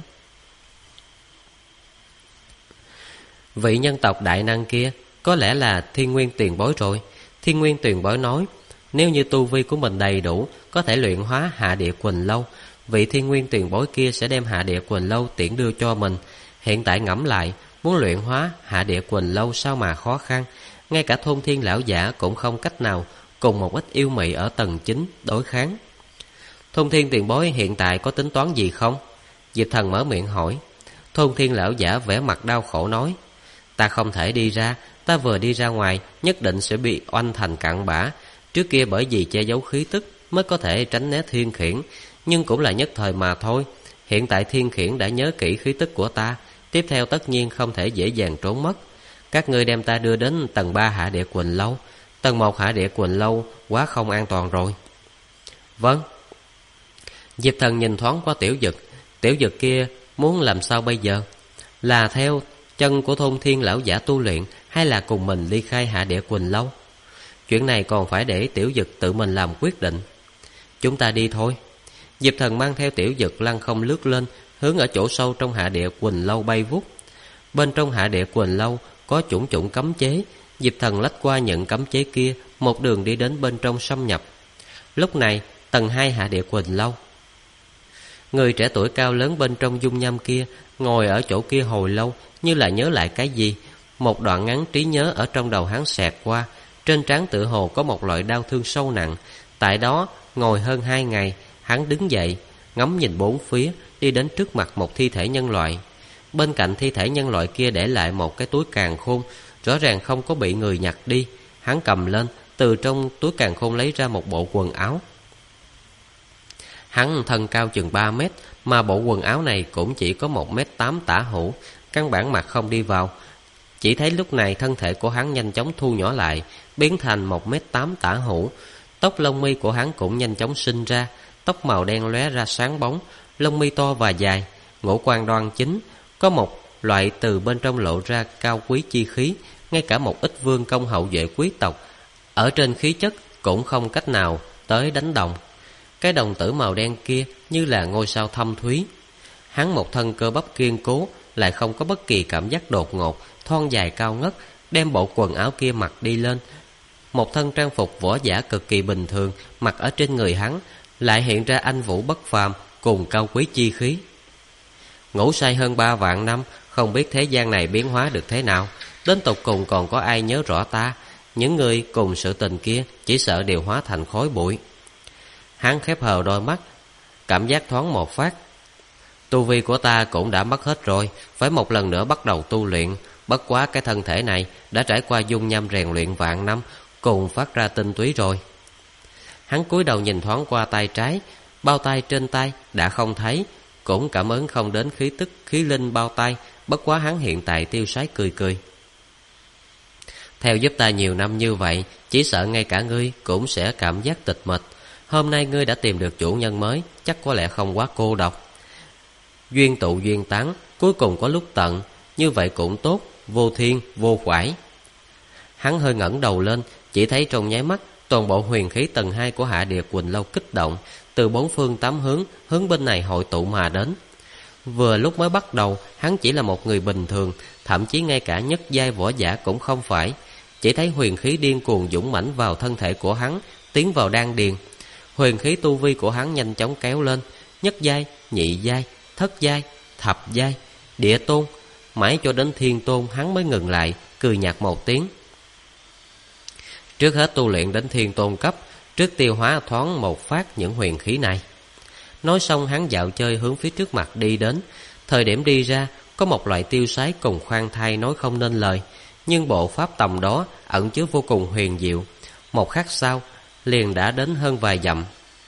A: Vị nhân tộc đại năng kia có lẽ là Thiên Nguyên tiền bối rồi. Thiên Nguyên tiền bối nói, nếu như tu vi của mình đầy đủ, có thể luyện hóa Hạ Địa Quỳnh Lâu, vị Thiên Nguyên tiền bối kia sẽ đem Hạ Địa Quỳnh Lâu tiễn đưa cho mình. Hiện tại ngẫm lại, muốn luyện hóa Hạ Địa Quỳnh Lâu sao mà khó khăn. Ngay cả Thôn Thiên lão giả cũng không cách nào cùng một ít yêu mị ở tầng 9 đối kháng. Thôn Thiên tiền bối hiện tại có tính toán gì không? Diệp Thần mở miệng hỏi. Thôn Thiên lão giả vẻ mặt đau khổ nói, ta không thể đi ra, ta vừa đi ra ngoài nhất định sẽ bị oanh thành cặn bã. Trước kia bởi vì che giấu khí tức mới có thể tránh né thiên khiển, nhưng cũng là nhất thời mà thôi. Hiện tại thiên khiển đã nhớ kỹ khí tức của ta, tiếp theo tất nhiên không thể dễ dàng trốn mất. Các ngươi đem ta đưa đến tầng 3 Hạ Địa Quỳnh Lâu. Tầng 1 Hạ Địa Quỳnh Lâu quá không an toàn rồi. Vâng. Diệp Thần nhìn thoáng qua Tiểu Dực. Tiểu Dực kia muốn làm sao bây giờ? Là theo chân của Thôn Thiên lão giả tu luyện, hay là cùng mình ly khai Hạ Địa Quỳnh Lâu? Chuyện này còn phải để Tiểu Dực tự mình làm quyết định. Chúng ta đi thôi. Diệp Thần mang theo Tiểu Dực lăng không lướt lên, hướng ở chỗ sâu trong Hạ Địa Quỳnh Lâu bay vút. Bên trong Hạ Địa Quỳnh Lâu có chủng chủng cấm chế. Diệp Thần lách qua những cấm chế kia, một đường đi đến bên trong xâm nhập. Lúc này tầng 2 Hạ Địa Quỳnh Lâu. Người trẻ tuổi cao lớn bên trong dung nham kia ngồi ở chỗ kia hồi lâu, như là nhớ lại cái gì. Một đoạn ngắn trí nhớ ở trong đầu hắn xẹt qua. Trên trán tựa hồ có một loại đau thương sâu nặng. Tại đó ngồi hơn 2 ngày, hắn đứng dậy, ngắm nhìn bốn phía, đi đến trước mặt một thi thể nhân loại. Bên cạnh thi thể nhân loại kia để lại một cái túi càn khôn, rõ ràng không có bị người nhặt đi. Hắn cầm lên, từ trong túi càn khôn lấy ra một bộ quần áo. Hắn thân cao chừng 3 mét, mà bộ quần áo này cũng chỉ có 1m8 tả hữu, căn bản mặc không đi vào. Chỉ thấy lúc này thân thể của hắn nhanh chóng thu nhỏ lại, biến thành 1m8 tả hữu. Tóc lông mi của hắn cũng nhanh chóng sinh ra, tóc màu đen lóe ra sáng bóng, lông mi to và dài, ngũ quan đoan chính, có một loại từ bên trong lộ ra cao quý chi khí. Ngay cả một ít vương công hậu duệ quý tộc ở trên khí chất cũng không cách nào tới đánh đồng. Cái đồng tử màu đen kia như là ngôi sao thâm thúy. Hắn một thân cơ bắp kiên cố, lại không có bất kỳ cảm giác đột ngột, thon dài cao ngất, đem bộ quần áo kia mặc đi lên. Một thân trang phục võ giả cực kỳ bình thường mặc ở trên người hắn, lại hiện ra anh vũ bất phàm cùng cao quý chi khí. Ngủ say hơn 3 vạn năm, không biết thế gian này biến hóa được thế nào, đến tột cùng còn có ai nhớ rõ ta. Những người cùng sự tình kia chỉ sợ đều hóa thành khói bụi. Hắn khép hờ đôi mắt, cảm giác thoáng một phát. Tu vi của ta cũng đã mất hết rồi, phải một lần nữa bắt đầu tu luyện. Bất quá cái thân thể này đã trải qua dung nham rèn luyện vạn năm, cùng phát ra tinh túy rồi. Hắn cúi đầu nhìn thoáng qua tay trái, bao tay trên tay đã không thấy, cũng cảm ứng không đến khí tức khí linh bao tay. Bất quá hắn hiện tại tiêu sái cười cười. Theo giúp ta nhiều năm như vậy, chỉ sợ ngay cả ngươi cũng sẽ cảm giác tịch mịch. Hôm nay ngươi đã tìm được chủ nhân mới, chắc có lẽ không quá cô độc. Duyên tụ duyên tán, cuối cùng có lúc tận, như vậy cũng tốt, vô thiên vô khoải. Hắn hơi ngẩng đầu lên, chỉ thấy trong nháy mắt toàn bộ huyền khí tầng 2 của Hạ Địa Quỳnh Lâu kích động, từ bốn phương tám hướng bên này hội tụ mà đến. Vừa lúc mới bắt đầu, hắn chỉ là một người bình thường, thậm chí ngay cả nhất giai võ giả cũng không phải. Chỉ thấy huyền khí điên cuồng dũng mãnh vào thân thể của hắn, tiến vào đan điền. Huyền khí tu vi của hắn nhanh chóng kéo lên, nhất giai, nhị giai, thất giai, thập giai, địa tôn, mãi cho đến thiên tôn hắn mới ngừng lại, cười nhạt một tiếng. Trước hết tu luyện đến thiên tôn cấp, trước tiêu hóa thoáng một phát những huyền khí này. Nói xong hắn dạo chơi hướng phía trước mặt đi đến. Thời điểm đi ra, có một loại tiêu sái cùng khoan thai nói không nên lời, nhưng bộ pháp tầm đó ẩn chứa vô cùng huyền diệu. Một khắc sau, liền đã đến hơn vài dặm.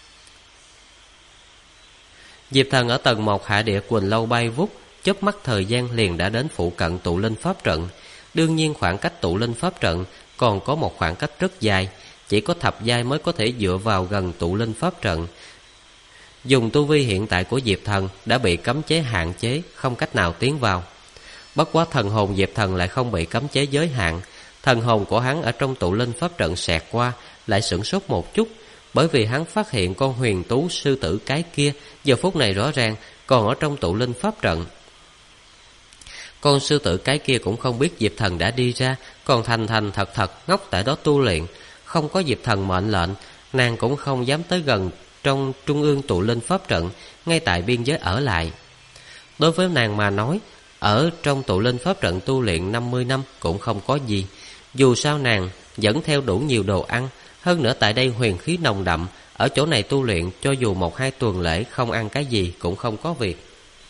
A: Diệp Thần ở tầng 1 Hạ Địa Quỳnh Lâu bay vút, chớp mắt thời gian liền đã đến phụ cận tụ linh pháp trận. Đương nhiên khoảng cách tụ linh pháp trận còn có một khoảng cách rất dài, chỉ có thập giai mới có thể dựa vào gần tụ linh pháp trận. Dùng tu vi hiện tại của Diệp Thần đã bị cấm chế hạn chế, không cách nào tiến vào. Bất quá thần hồn Diệp Thần lại không bị cấm chế giới hạn. Thần hồn của hắn ở trong tụ linh pháp trận xẹt qua, lại sửng sốt một chút, bởi vì hắn phát hiện con huyền tú sư tử cái kia giờ phút này rõ ràng còn ở trong tụ linh pháp trận. Con sư tử cái kia cũng không biết Diệp Thần đã đi ra, còn thành thành thật thật ngốc tại đó tu luyện. Không có Diệp Thần mệnh lệnh, nàng cũng không dám tới gần trong trung ương tụ linh pháp trận, ngay tại biên giới ở lại. Đối với nàng mà nói, ở trong tụ linh pháp trận tu luyện 50 năm cũng không có gì. Dù sao nàng dẫn theo đủ nhiều đồ ăn, hơn nữa tại đây huyền khí nồng đậm, ở chỗ này tu luyện cho dù 1-2 tuần lễ không ăn cái gì cũng không có việc.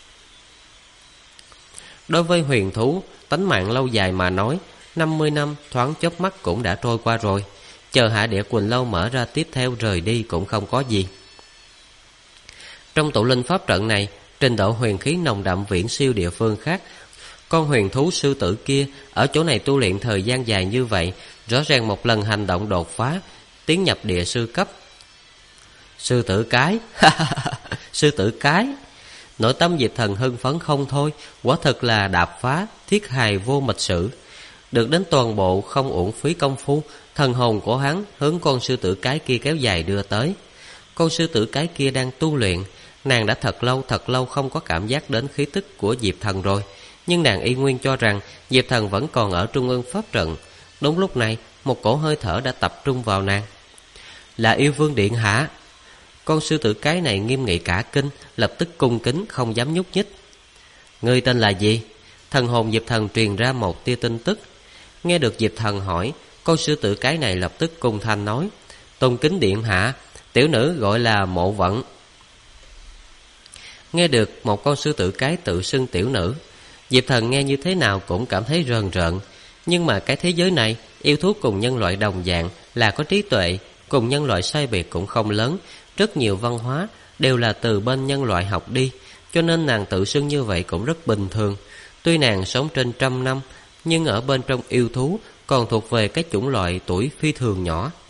A: Đối với huyền thú, tánh mạng lâu dài mà nói, 50 năm thoáng chớp mắt cũng đã trôi qua rồi. Chờ Hạ Địa Quỳnh Lâu mở ra tiếp theo rời đi cũng không có gì. Trong tụ linh pháp trận này, trình độ huyền khí nồng đậm viễn siêu địa phương khác. Con huyền thú sư tử kia ở chỗ này tu luyện thời gian dài như vậy, rõ ràng một lần hành động đột phá, tiến nhập địa sư cấp. Sư tử cái, sư tử cái. Nội tâm Diệp Thần hưng phấn không thôi, quả thực là đạp phá, thiết hài vô mịch sử. Được đến toàn bộ không uổng phí công phu, thần hồn của hắn hướng con sư tử cái kia kéo dài đưa tới. Con sư tử cái kia đang tu luyện, nàng đã thật lâu không có cảm giác đến khí tức của Diệp Thần rồi. Nhưng nàng y nguyên cho rằng Diệp Thần vẫn còn ở trung ương pháp trận. Đúng lúc này, một cổ hơi thở đã tập trung vào nàng. Là Yêu Vương Điện Hạ. Con sư tử cái này nghiêm nghị cả kinh, lập tức cung kính không dám nhúc nhích. Ngươi tên là gì? Thần hồn Diệp Thần truyền ra một tia tin tức. Nghe được Diệp Thần hỏi, con sư tử cái này lập tức cung thanh nói: Tôn kính Điện Hạ, tiểu nữ gọi là Mộ Vận. Nghe được một con sư tử cái tự xưng tiểu nữ, Diệp Thần nghe như thế nào cũng cảm thấy rờn rợn. Nhưng mà cái thế giới này, yêu thú cùng nhân loại đồng dạng là có trí tuệ, cùng nhân loại sai biệt cũng không lớn. Rất nhiều văn hóa đều là từ bên nhân loại học đi, cho nên nàng tự xưng như vậy cũng rất bình thường. Tuy nàng sống trên 100 năm, nhưng ở bên trong yêu thú còn thuộc về cái chủng loại tuổi phi thường nhỏ.